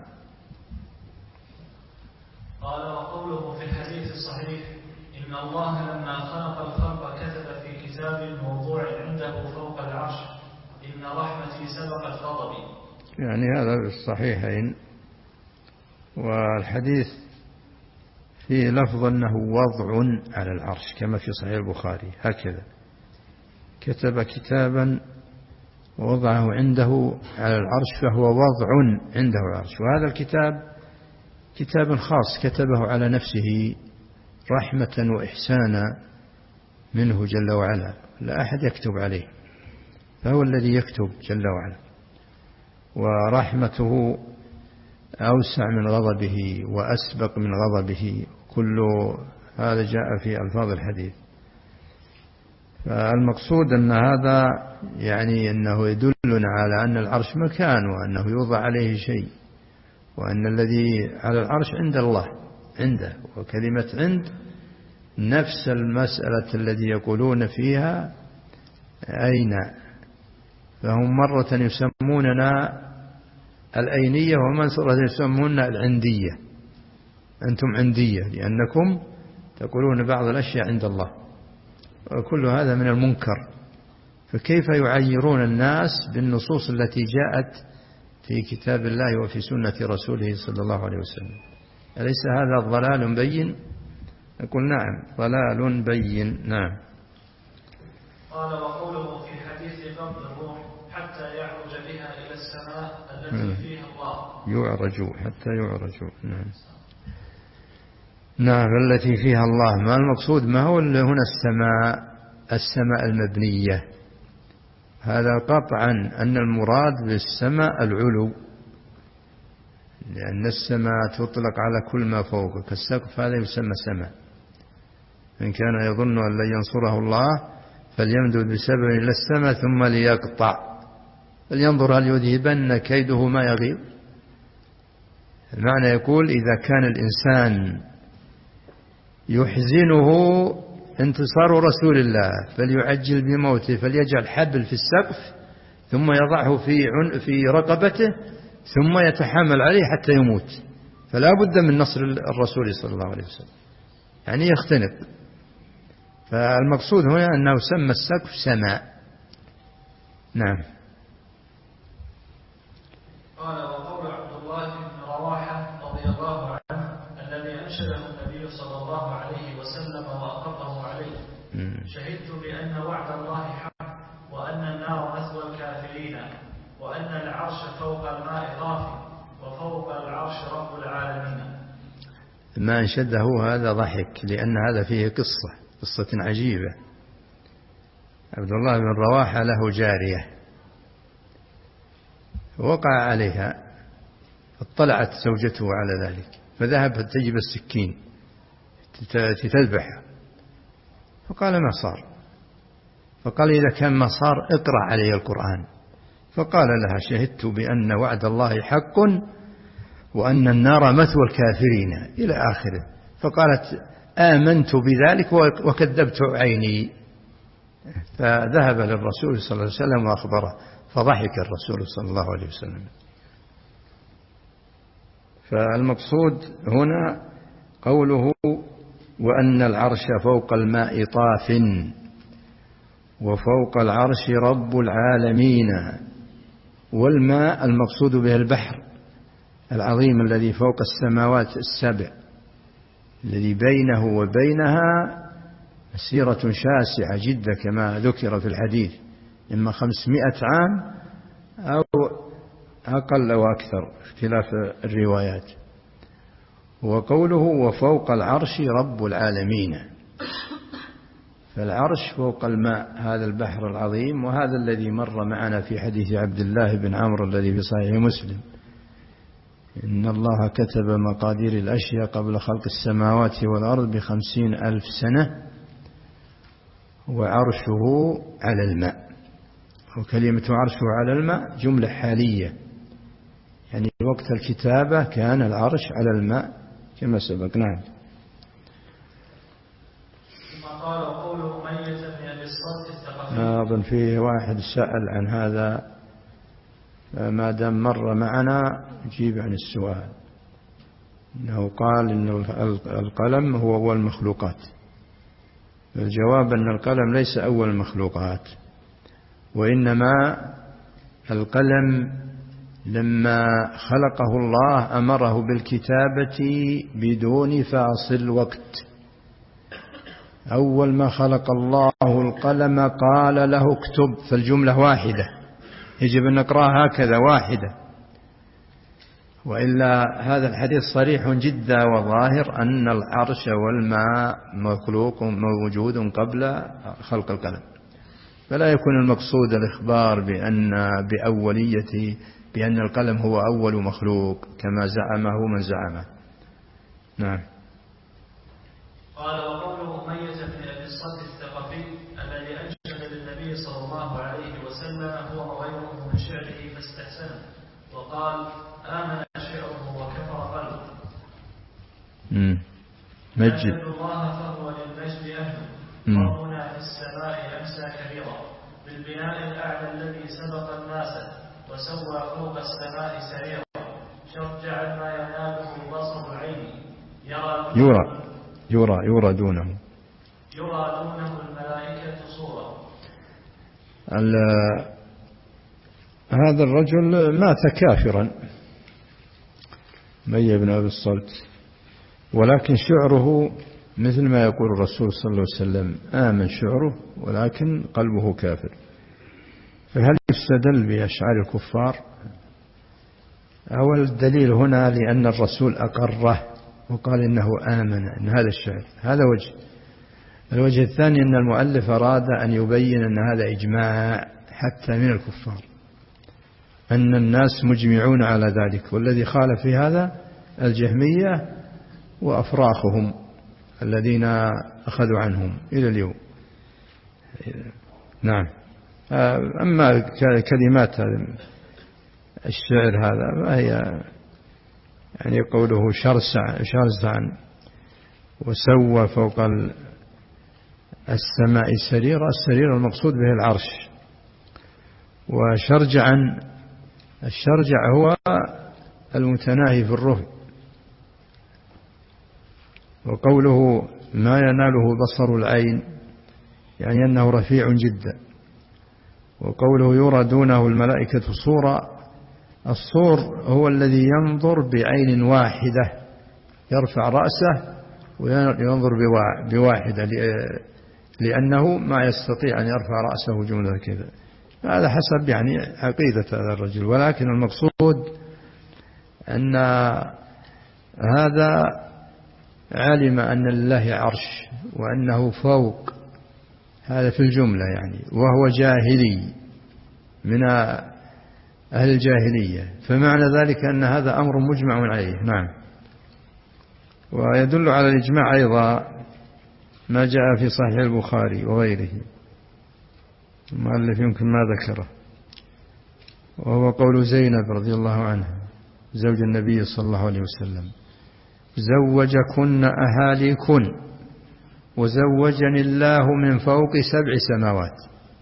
قال وقوله في الحديث الصحيح إن الله لما خلق الخلق كتب في كتاب موضوع عنده فوق العرش إن رحمتي سبقت غضبي، يعني هذا في الصحيحين. والحديث فيه لفظ أنه وضع على العرش كما في صحيح البخاري، هكذا كتب كتابا ووضعه عنده على العرش فهو وضع عنده العرش. وهذا الكتاب كتاب خاص كتبه على نفسه رحمة وإحسانا منه جل وعلا، لا أحد يكتب عليه، فهو الذي يكتب جل وعلا. ورحمته أوسع من غضبه وأسبق من غضبه، كل هذا جاء في ألفاظ الحديث. فالمقصود أن هذا يعني أنه يدلنا على أن العرش مكان، وأنه يوضع عليه شيء، وأن الذي على العرش عند الله عنده. وكلمة عند نفس المسألة الذي يقولون فيها أين، فهم مرة يسموننا الأينية ومرة يسموننا العندية. أنتم عندية لأنكم تقولون بعض الأشياء عند الله، وكل هذا من المنكر. فكيف يعيرون الناس بالنصوص التي جاءت في كتاب الله وفي سنة رسوله صلى الله عليه وسلم؟ أليس هذا ضلال بين؟ نقول نعم، ضلال بين. نعم. قال: وقوله في حديث قبض الروح حتى يعرج بها إلى السماء التي فيها الله. يعرج حتى يعرج. نعم. نعم، التي فيها الله. ما المقصود؟ ما هو هنا السماء السماء المبنية، هذا قطعا أن المراد بالسماء العلو، لأن السماء تطلق على كل ما فوقه كالسقف، هذا يسمى سماء. إن كان يظن أن لن ينصره الله فليمدد بسبب إلى السماء ثم ليقطع فلينظر هل يذهبن كيده ما يغيظ. المعنى يقول إذا كان الإنسان يحزنه انتصار رسول الله فليعجل بموته، فليجعل حبل في السقف ثم يضعه في في رقبته ثم يتحامل عليه حتى يموت، فلا بد من نصر الرسول صلى الله عليه وسلم، يعني يختنق. فالمقصود هنا أنه سمى السقف سماء. نعم. قال: وقول عبد الله بن رواحة رضي الله عنه الذي أنشده النبي صلى الله عليه وسلم وأقره عليه: شهدت بأن وعد الله حق، وأن النار مثوى الكافرين، وأن العرش فوق الماء طافي، وفوق العرش رب العالمين. ما أنشده هذا ضحك، لأن هذا فيه قصة قصة عجيبة. عبد الله بن رواحة له جارية وقع عليها، اطلعت زوجته على ذلك فذهبت تجيب السكين تذبحها، فقال: ما صار؟ فقال: إذا كان ما صار اقرأ علي القرآن. فقال لها: شهدت بأن وعد الله حق، وأن النار مثوى الكافرين إلى آخره. فقالت: آمنت بذلك وكذبت عيني. فذهب للرسول صلى الله عليه وسلم وأخبره، فضحك الرسول صلى الله عليه وسلم. فالمقصود هنا قوله: وأن العرش فوق الماء طاف، وفوق العرش رب العالمين. والماء المقصود به البحر العظيم الذي فوق السماوات السبع، الذي بينه وبينها مسيرة شاسعة جدا كما ذكر في الحديث، إما خمسمائة عام أو أقل وأكثر اختلاف الروايات. وقوله: وفوق العرش رب العالمين، فالعرش فوق الماء، هذا البحر العظيم، وهذا الذي مر معنا في حديث عبد الله بن عمرو الذي في صحيح مسلم: إن الله كتب مقادير الأشياء قبل خلق السماوات والأرض بخمسين ألف سنة، وعرشه على الماء. وكلمة عرشه على الماء جملة حالية، يعني وقت الكتابة كان العرش على الماء كما سبق. نعم. ثم قال: قوله ميتا يعني الصوت الثقافي. أظن فيه واحد سأل عن هذا، ما دام مر معنا نجيب عن السؤال. إنه قال إن القلم هو أول المخلوقات. الجواب أن القلم ليس أول المخلوقات، وإنما القلم لما خلقه الله أمره بالكتابة بدون فاصل وقت. أول ما خلق الله القلم قال له اكتب، فالجملة واحدة، يجب أن نقرأها هكذا واحدة، وإلا هذا الحديث صريح جدا وظاهر أن العرش والماء مخلوق موجود قبل خلق القلم، فلا يكون المقصود الإخبار بأن بأولية بأن القلم هو أول مخلوق كما زعمه من زعمه. نعم. قال وقوله أمية بن أبي الصلت الثقفي الذي أنشد للنبي صلى الله عليه وسلم هو وغيره من شعره فاستحسنه وقال آمن شعره وكفر قلبه. مجد الله فهو للمجد أهله ربنا في السماء أمسى كبيرا بالبناء الأعلى الذي سبق الناس وسوى فوق السماء سريرا شرجعا ما يناله بصر العين يرى يرى يرى يرى دونه يرى دونه الملائكة صورا. هذا الرجل مات كافرا أمية بن أبي الصلت، ولكن شعره مثل ما يقول الرسول صلى الله عليه وسلم آمن شعره ولكن قلبه كافر. فهل يستدل بأشعار الكفار؟ أول الدليل هنا لأن الرسول أقره وقال إنه آمن إن هذا الشعر، هذا وجه. الوجه الثاني أن المؤلف أراد أن يبين أن هذا إجماع حتى من الكفار، أن الناس مجمعون على ذلك، والذي خالف في هذا الجهمية وأفراخهم الذين أخذوا عنهم إلى اليوم. نعم. أما كلمات الشعر هذا فهي يعني قوله شرسع شرسعا وسوى فوق السماء سريرا، السرير المقصود به العرش. وشرجعا الشرجع هو المتناهي في الرفع. وقوله ما يناله بصر العين يعني أنه رفيع جدا. وقوله يرى دونه الملائكة صورا، الصور هو الذي ينظر بعين واحدة يرفع رأسه وينظر بواحدة لأنه ما يستطيع أن يرفع رأسه جملة كذا. هذا حسب يعني عقيدة هذا الرجل، ولكن المقصود أن هذا علم أن لله عرش وأنه فوق، هذا في الجملة يعني، وهو جاهلي من أهل الجاهلية، فمعنى ذلك أن هذا أمر مجمع عليه. نعم. ويدل على الإجماع أيضا ما جاء في صحيح البخاري وغيره، المؤلف يمكن ما ذكره، وهو قول زينب رضي الله عنها زوج النبي صلى الله عليه وسلم زوجكن أهاليكن وزوجني الله من فوق سبع سماوات.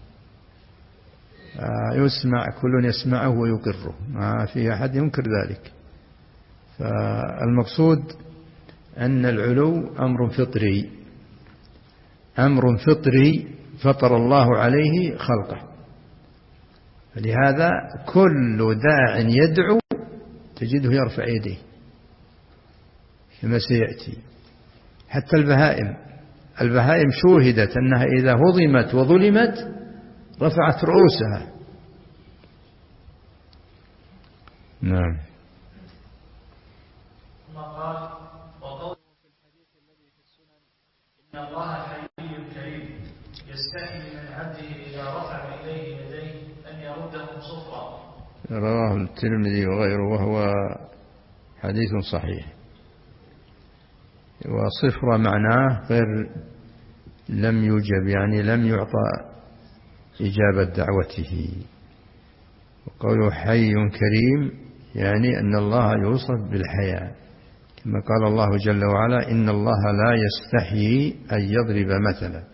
يسمع كل يسمعه ويقره، ما في أحد ينكر ذلك. فالمقصود أن العلو أمر فطري، أمر فطري فطر الله عليه خلقه، فلهذا كل داع يدعو تجده يرفع يديه كما سيأتي. حتى البهائم البهائم شوهدت أنها إذا هضمت وظلمت رفعت رؤوسها. نعم. ثم قال وقوله في الحديث الذي في السنن إن الله حي كريم يستحي من عبده إذا رفع إليه يديه أن يردهم صفرا. رواه الترمذي وغيره وهو حديث صحيح. وصفر معناه غير لم يجب، يعني لم يعطى إجابة دعوته. وقوله حي كريم يعني أن الله يوصف بالحياة، كما قال الله جل وعلا إن الله لا يستحيي أن يضرب مثلا.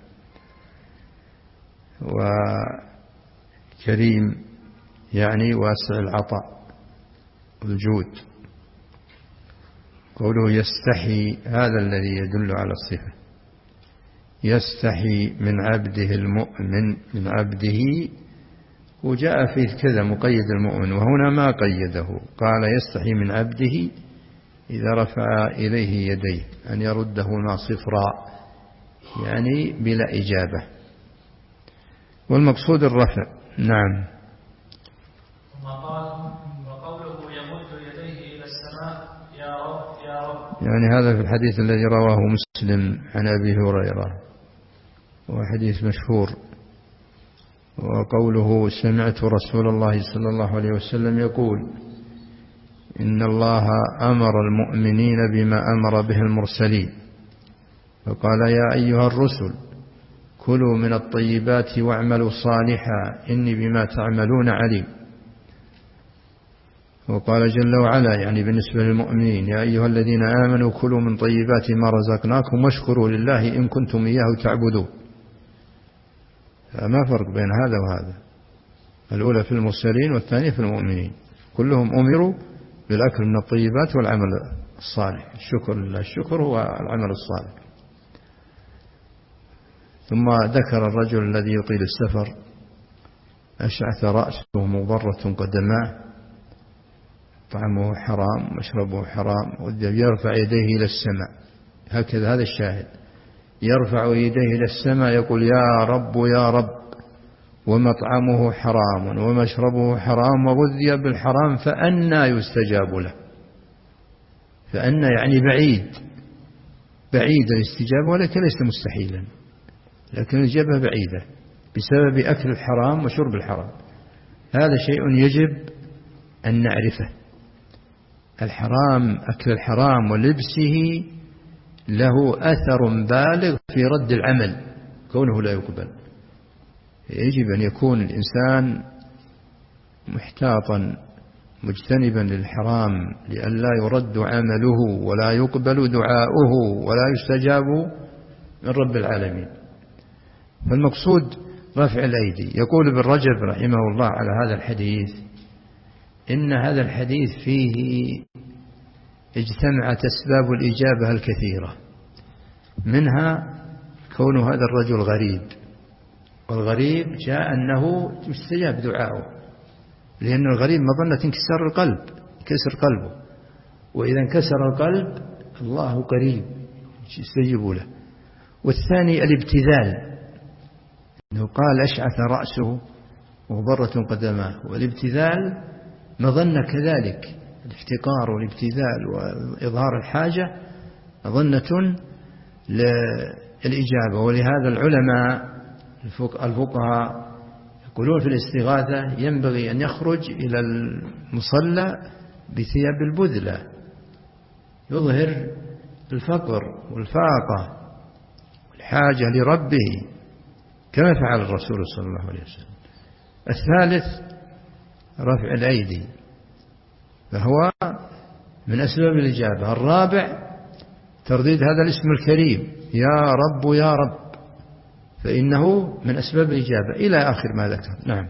وكريم يعني واسع العطاء والجود. قوله يستحي هذا الذي يدل على الصفة، يستحي من عبده المؤمن من عبده، وجاء فيه كذا مقيد المؤمن، وهنا ما قيده، قال يستحي من عبده إذا رفع إليه يديه أن يردهما صفرا، يعني بلا إجابة، والمقصود الرفع. نعم. ثم قال وقوله يمد يديه إلى السماء يا رب يا رب، يعني هذا في الحديث الذي رواه مسلم عن أبي هريرة، وحديث مشهور، وقوله سمعت رسول الله صلى الله عليه وسلم يقول إن الله أمر المؤمنين بما أمر به المرسلين، فقال يا أيها الرسل كلوا من الطيبات واعملوا صالحا إني بما تعملون عليم. وقال جل وعلا يعني بالنسبة للمؤمنين يا أيها الذين آمنوا كلوا من طيبات ما رزقناكم واشكروا لله إن كنتم إياه تعبدون. فما فرق بين هذا وهذا، الأولى في المرسلين والثانية في المؤمنين، كلهم أمروا بالأكل من الطيبات والعمل الصالح. الشكر لله، الشكر هو العمل الصالح. ثم ذكر الرجل الذي يطيل السفر أشعث رأسه مضرة قدماه، طعمه حرام مشربه حرام، يرفع يديه إلى السماء، هكذا هذا الشاهد، يرفع يديه إلى السماء يقول يا رب يا رب، ومطعمه حرام ومشربه حرام وغذي بالحرام فأنى يستجاب له. فأنى يعني بعيد بعيد الاستجابة، ولكن ليس مستحيلا، لكن الإجابة بعيدة بسبب أكل الحرام وشرب الحرام. هذا شيء يجب أن نعرفه. الحرام، أكل الحرام ولبسه له أثر بالغ في رد العمل كونه لا يقبل. يجب أن يكون الإنسان محتاطا مجتنبا للحرام لئلا يرد عمله ولا يقبل دعاؤه ولا يستجاب من رب العالمين. فالمقصود رفع الأيدي. يقول ابن رجب رحمه الله على هذا الحديث إن هذا الحديث فيه اجتمعت أسباب الإجابة الكثيرة، منها كون هذا الرجل غريب، والغريب جاء أنه يستجاب دعاؤه، لأن الغريب مظنة انكسار القلب، كسر قلبه، وإذا انكسر القلب الله قريب يستجيب له. والثاني الابتذال، أنه قال أشعث رأسه وضرة قدماه، والابتذال مظنة كذلك، الافتقار والابتذال وإظهار الحاجة مظنة للإجابة. ولهذا العلماء الفقهاء يقولون في الاستغاثة ينبغي أن يخرج إلى المصلى بثياب البذلة يظهر الفقر والفاقة والحاجة لربه كما فعل الرسول صلى الله عليه وسلم. الثالث رفع الأيدي، فهو من أسباب الإجابة. الرابع ترديد هذا الاسم الكريم يا رب يا رب، فإنه من أسباب الإجابة إلى آخر ما ذكر. نعم.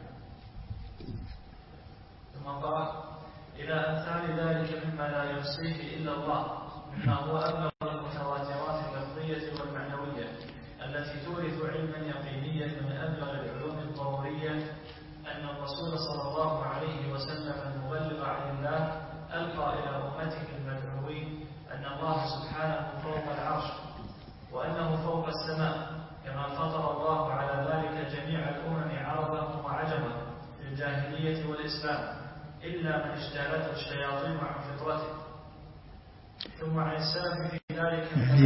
ثم قال إلى أمثال ذلك مما لا يحصيه إلا الله، مما هو أبلغ المتواترات اللفظية والمعنوية التي تورث علما يقينيا من أبلغ العلوم الضرورية، أن الرسول صلى الله عليه وسلم المبلغ عن الله ألقى إلى أمته المدعوين أن الله سبحانه فوق العرش، وأنه فوق السماء، كما فطر الله على ذلك جميع الأمم عربهم وعجمهم في الجاهلية والإسلام، إلا من اجتالته الشياطين عن فطرته. ثم عن السلف في ذلك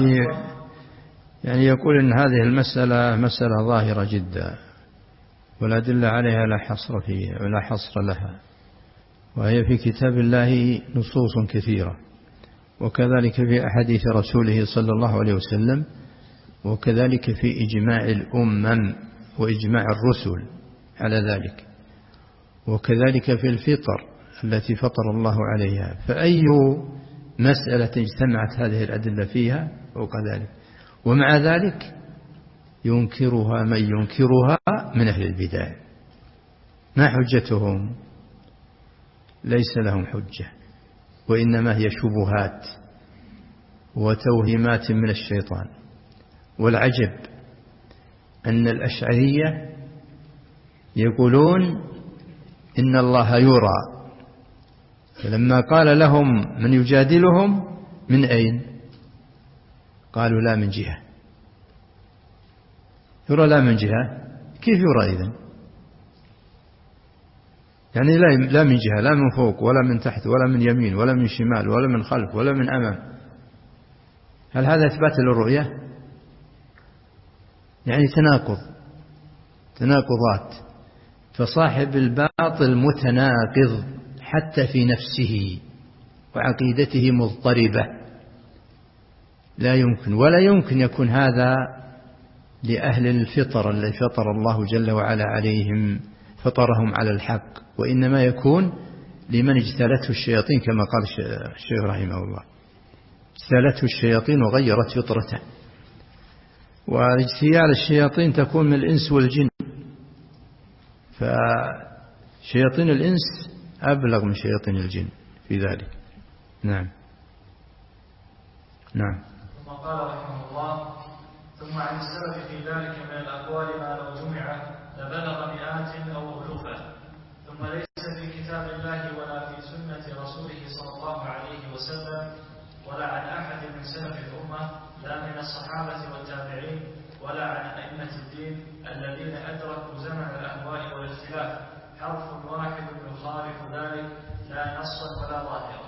يعني يقول إن هذه المسألة مسألة ظاهرة جدا، والأدلة عليها لا حصر فيها ولا حصر لها، وهي في كتاب الله نصوص كثيرة، وكذلك في أحاديث رسوله صلى الله عليه وسلم، وكذلك في إجماع الأمم وإجماع الرسل على ذلك، وكذلك في الفطر التي فطر الله عليها. فأي مسألة اجتمعت هذه الأدلة فيها وكذلك، ومع ذلك ينكرها من ينكرها من أهل البدع. ما حجتهم؟ ليس لهم حجة، وإنما هي شبهات وتوهمات من الشيطان. والعجب أن الأشعرية يقولون إن الله يرى، فلما قال لهم من يجادلهم من أين؟ قالوا لا من جهة. يرى لا من جهة، كيف يرى إذن؟ يعني لا من جهة، لا من فوق ولا من تحت ولا من يمين ولا من شمال ولا من خلف ولا من أمام. هل هذا إثبات للرؤية؟ يعني تناقض، تناقضات. فصاحب الباطل متناقض حتى في نفسه وعقيدته مضطربة، لا يمكن ولا يمكن يكون هذا لأهل الفطر الذي فطر الله جل وعلا عليهم، فطرهم على الحق، وإنما يكون لمن اجتالته الشياطين كما قال الشيخ رحمه الله، اجتالته الشياطين وغيرت فطرته. واجتيال الشياطين تكون من الإنس والجن، فشياطين الإنس أبلغ من شياطين الجن في ذلك. نعم نعم. ثم قال رحمه الله: ثم عن السلف في ذلك من الأقوال ما لو جمع لبلغ مئات أو ألوفا، ثم ليس في كتاب الله ولا في سنة رسوله صلى الله عليه وسلم ولا عن أحد من سلف الأمة، لا من الصحابة والتابعين ولا عن أئمة الدين الذين أدركوا زمن الأهواء والاختلاف حرف واحد يخالف ذلك لا نصا ولا ظاهرا.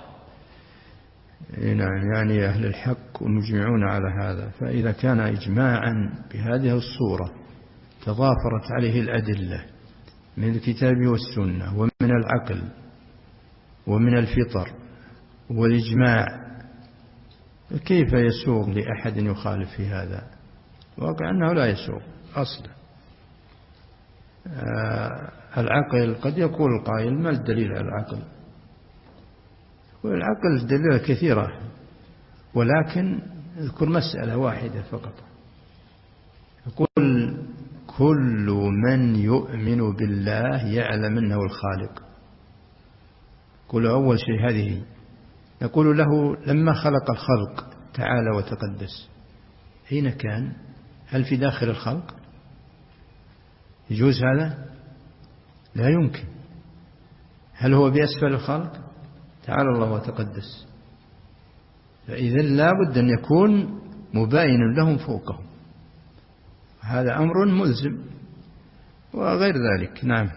نعم، يعني أهل الحق مجمعون على هذا، فإذا كان إجماعا بهذه الصورة تضافرت عليه الأدلة من الكتاب والسنة ومن العقل ومن الفطر والإجماع، كيف يسوغ لأحد يخالف في هذا؟ واقع أنه لا يسوغ أصلا. آه العقل قد يقول القائل: ما الدليل على العقل؟ والعقل دليل كثيرة، ولكن اذكر مسألة واحدة فقط. يقول: كل من يؤمن بالله يعلم أنه الخالق. قل أول شيء هذه. نقول له: لما خلق الخلق تعالى وتقدس أين كان؟ هل في داخل الخلق؟ يجوز هذا؟ لا يمكن. هل هو بأسفل الخلق؟ تعالى الله وتقدس. فإذا لا بد أن يكون مباين لهم فوقهم، هذا أمر ملزم وغير ذلك. نعم،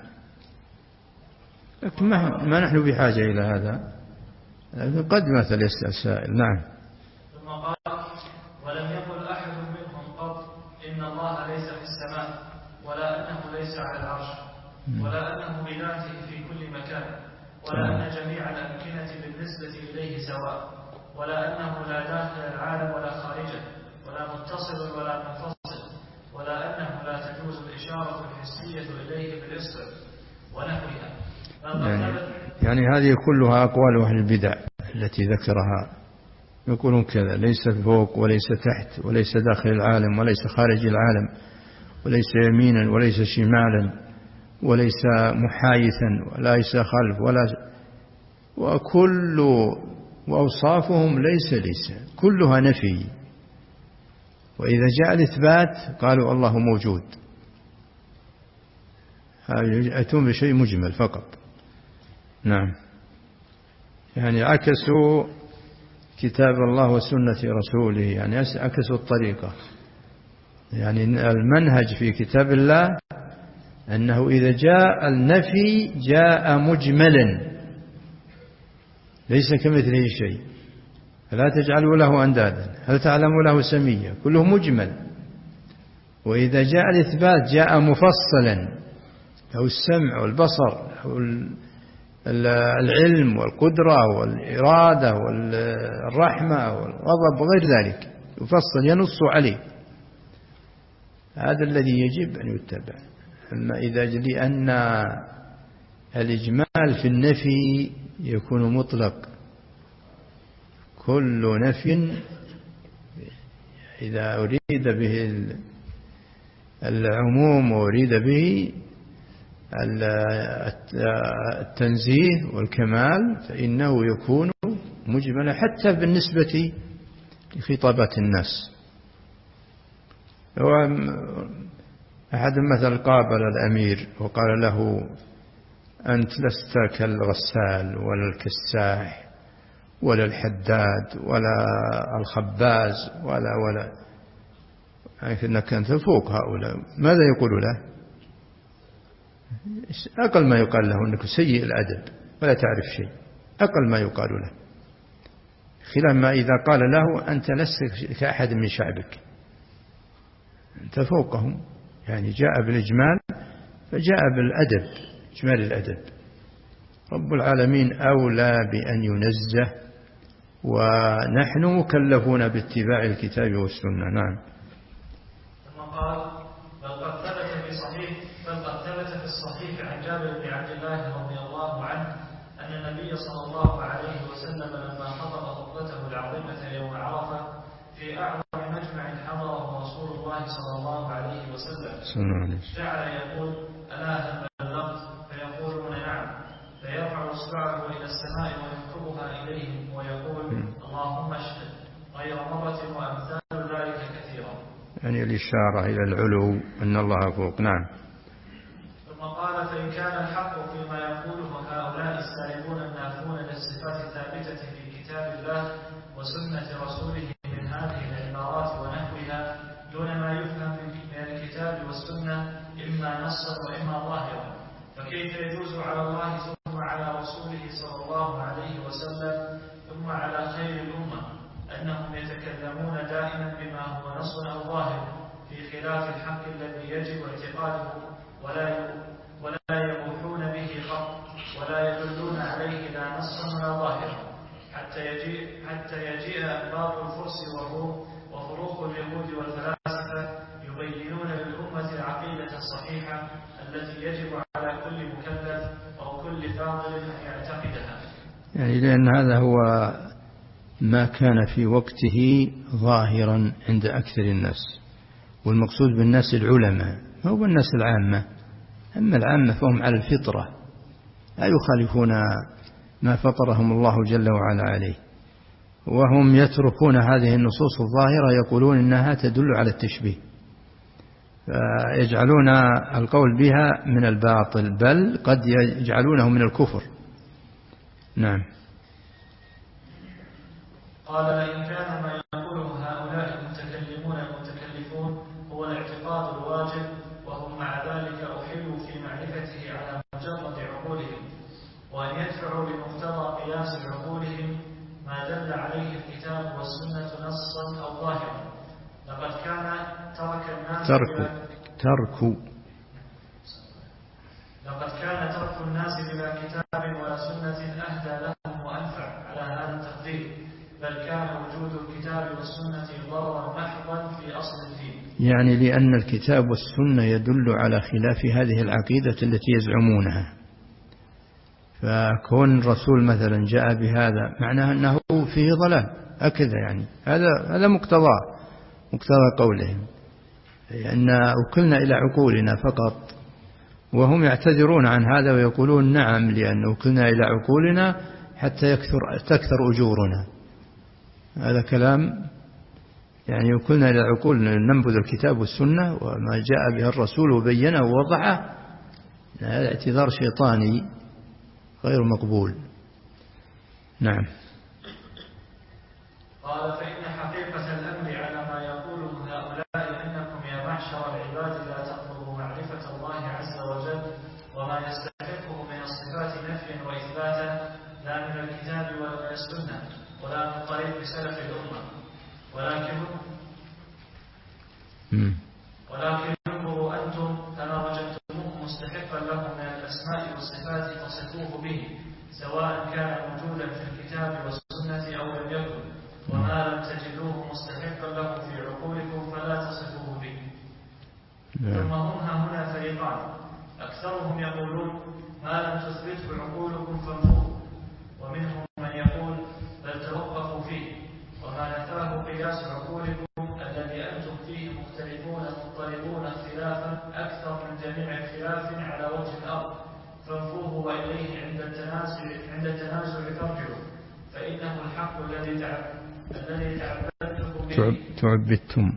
لكن ما, ما نحن بحاجة إلى هذا. قد مثل يسأل سائل. نعم. ثم قال: ولم يقل أحد منهم قط إن الله ليس في السماء، ولا أنه ليس على العرش، ولا أنه بذاته في كل مكان، ولا أن جميع الأمكنة بالنسبة إليه سواء، ولا أنه لا داخل العالم ولا خارجه، ولا متصل ولا منفصل، ولا أنه لا تجوز الإشارة الحسية إليه بالإصبع ونحوها. يعني, يعني هذه كلها أقوال أهل البدع التي ذكرها، يقولون كذا: ليس فوق وليس تحت، وليس داخل العالم وليس خارج العالم، وليس يمينا وليس شمالا، وليس محايثا وليس خلف، ولا وكل وأوصافهم ليس ليس كلها نفي. وإذا جاء الإثبات قالوا الله موجود، يأتون بشيء مجمل فقط. نعم، يعني عكسوا كتاب الله وسنة رسوله، يعني عكسوا الطريقة. يعني المنهج في كتاب الله أنه إذا جاء النفي جاء مجملا ليس كمثله شيء، فلا تجعلوا له أندادا، هل تعلموا له سميا، كله مجمل. وإذا جاء الإثبات جاء مفصلا، له السمع والبصر، له العلم والقدرة والإرادة والرحمة والغضب وغير ذلك، يفصل ينص عليه. هذا الذي يجب أن يتبع. أما إذا لأن الإجمال في النفي يكون مطلق، كل نفي إذا أريد به العموم وأريد به التنزيه والكمال فإنه يكون مجملا حتى بالنسبة لخطابات الناس. أحد مثل قابل الأمير وقال له: أنت لست كالغسال ولا الكساح ولا الحداد ولا الخباز ولا ولا لكنك أنت فوق هؤلاء. ماذا يقول له؟ أقل ما يقال له أنك سيء الأدب ولا تعرف شيء، أقل ما يقال له، خلاف ما إذا قال له: أنت لست كأحد من شعبك، أنت فوقهم. يعني جاء بالإجمال فجاء بالأدب، إجمال الأدب. رب العالمين أولى بأن ينزه، ونحن مكلفون باتباع الكتاب والسنة. نعم. ثم قال: بل قد ثبت في صحيح بل قد ثبت في الصحيح عن جابر بن عبد الله رضي الله عنه أن النبي صلى الله عليه وسلم لما خطب خطبته العظيمة يوم عرفة في أعظم مجمع حضره رسول الله صلى الله عليه وسلم جعل يقول: ألا هل بلغت؟ فيقولون: نعم. فيرفع إصبعه إلى السماء وينكبها إليهم ويقول: اللهم اشهد، غير مرة وأمثال ذلك كثيرا. يعني الإشارة إلى العلو، أن الله فوق. نعم. ثم قال: فإن كان الحق فيما يقوله هؤلاء السائلون النافون للصفات الثابتة في كتاب الله وسنة رسوله من هذه العبارات ونحوها دون ما يفهم من الكتاب والسنة إما نصا وإما ظاهرا، فكيف يجوز على الله ثم على رسوله صلى الله عليه وسلم ثم على خير الأمة أنهم يتكلمون دائما بما هو نص أو ظاهر في خلاف الحق الذي يجب اعتقاده ولا ولا يبوحون به قط ولا يدلون عليه لا نصا ولا ظاهرا، حتى يجيء حتى يجيء أنباط الفرس والروم وفروق اليهود والفلاسفة يبينون للأمة العقيدة الصحيحة التي يجب على كل مكلف أو كل فاضل أن يعتقدها. يعني لأن هذا هو ما كان في وقته ظاهرا عند أكثر الناس، والمقصود بالناس العلماء، ما هو الناس العامة. أما العامة فهم على الفطرة، لا يخالفون ما فطرهم الله جل وعلا عليه، وهم يتركون هذه النصوص الظاهرة يقولون إنها تدل على التشبيه، فيجعلون القول بها من الباطل، بل قد يجعلونه من الكفر. نعم. قال: لئن كان ما يقوله هؤلاء المتكلمون المتكلفون هو الاعتقاد الواجب وهم مع ذلك أحلوا في معرفته على مجرد عقولهم، وأن يدفعوا بمقتضى قياس عقولهم ما دل عليه الكتاب والسنة نصا أو ظاهرا، لقد كان ترك الناس ترك ترك لقد كان ترك الناس بلا كتاب ولا سنة أهدى لهم وأنفع على هذا التقدير، بل كان وجود الكتاب والسنة ضررا محضا في أصل الدين. يعني لأن الكتاب والسنة يدل على خلاف هذه العقيدة التي يزعمونها، فكون الرسول مثلا جاء بهذا معناه أنه فيه ضلال هكذا، يعني هذا هذا مقتضى مقتضى قولهم، لأن أكلنا إلى عقولنا فقط، وهم يعتذرون عن هذا ويقولون نعم لأن أكلنا إلى عقولنا حتى يكثر تكثر أجورنا. هذا كلام يعني أكلنا إلى عقول، ننبذ الكتاب والسنة وما جاء به الرسول وبينه ووضعه، هذا اعتذار شيطاني غير مقبول. نعم. قال: فإن حقيقة الأمر على ما يقوله هؤلاء أنكم يا معشر العباد لا تطلبوا معرفة الله عز وجل وما يستحقه من الصفات نفيا وإثباتا لا من الكتاب ولا من السنة ولا من طريق سلف الأمة، ولكن ولكن انظروا أنتم فما وجدتموه مستحقا له من الأسماء والصفات فصفوه به، سواء كان موجودا في الكتاب والسنة أو لم يكن، وما لم تجدوه مستحقا له في عقولكم فلا تصفوه به. ثم هم هنا فريقان: أكثرهم يقولون ما لم تثبته عقولكم فانفوه، ومنهم من يقول بل توقفوا فيه، وما نفاه قياس عقولكم الذي أنتم فيه مختلفون مضطربون اختلافا أكثر من جميع اختلاف على وجه الأرض، فانفوه وإليه عند التنازع عند التنازع ترجعوا، فإنه الحق الذي تعب الذي تعبدتكم به تعبدتم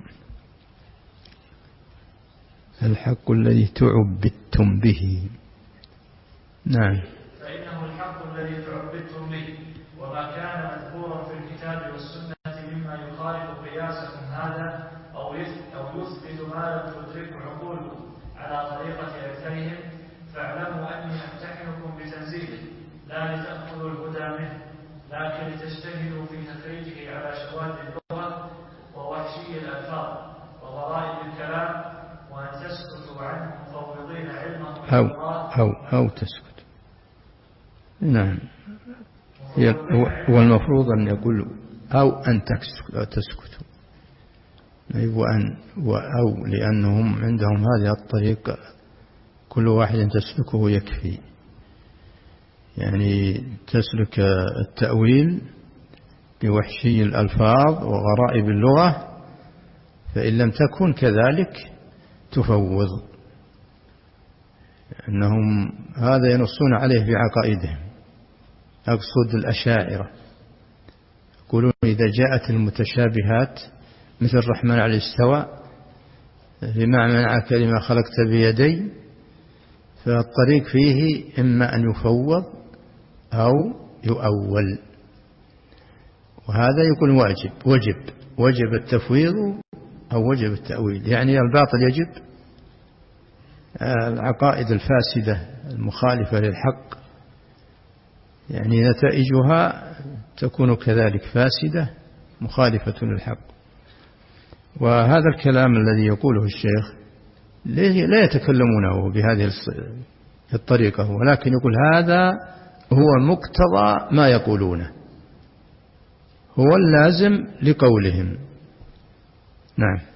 الحق الذي تعبدتم به. نعم. فإنه الحق الذي تعبدتم به، وما كان مذكورا في الكتاب والسنة مما يخالف قياسكم هذا أو يثبت ما لم تدركه عقولكم على طريقة أكثرهم، فاعلموا أني أمتحنكم بتنزيله لا لتأخذوا الهدى منه، لكن لتجتهدوا في تخريجه على شواذ اللغة ووحشي الألفاظ وغرائب الكلام، وأن تسكتوا عنه مفوضين علمه أو أو أو تسكت. نعم، هو المفروض أن يقول أو أن تسكتوا، وأن وأو، لأنهم عندهم هذه الطريقة كل واحد تسلكه يكفي، يعني تسلك التأويل بوحشي الألفاظ وغرائب اللغة، فإن لم تكن كذلك تفوض، أنهم هذا ينصون عليه في عقائدهم. أقصد الأشاعرة يقولون إذا جاءت المتشابهات مثل الرحمن على الاستوى بما منع كلمة خلقت بيدي، فالطريق فيه إما أن يفوض أو يؤول، وهذا يكون واجب وجب وجب التفويض أو وجب التأويل، يعني الباطل يجب، العقائد الفاسدة المخالفة للحق يعني نتائجها تكون كذلك فاسدة مخالفة للحق. وهذا الكلام الذي يقوله الشيخ لا يتكلمونه بهذه الطريقة، ولكن يقول هذا هو مقتضى ما يقولونه، هو اللازم لقولهم. نعم.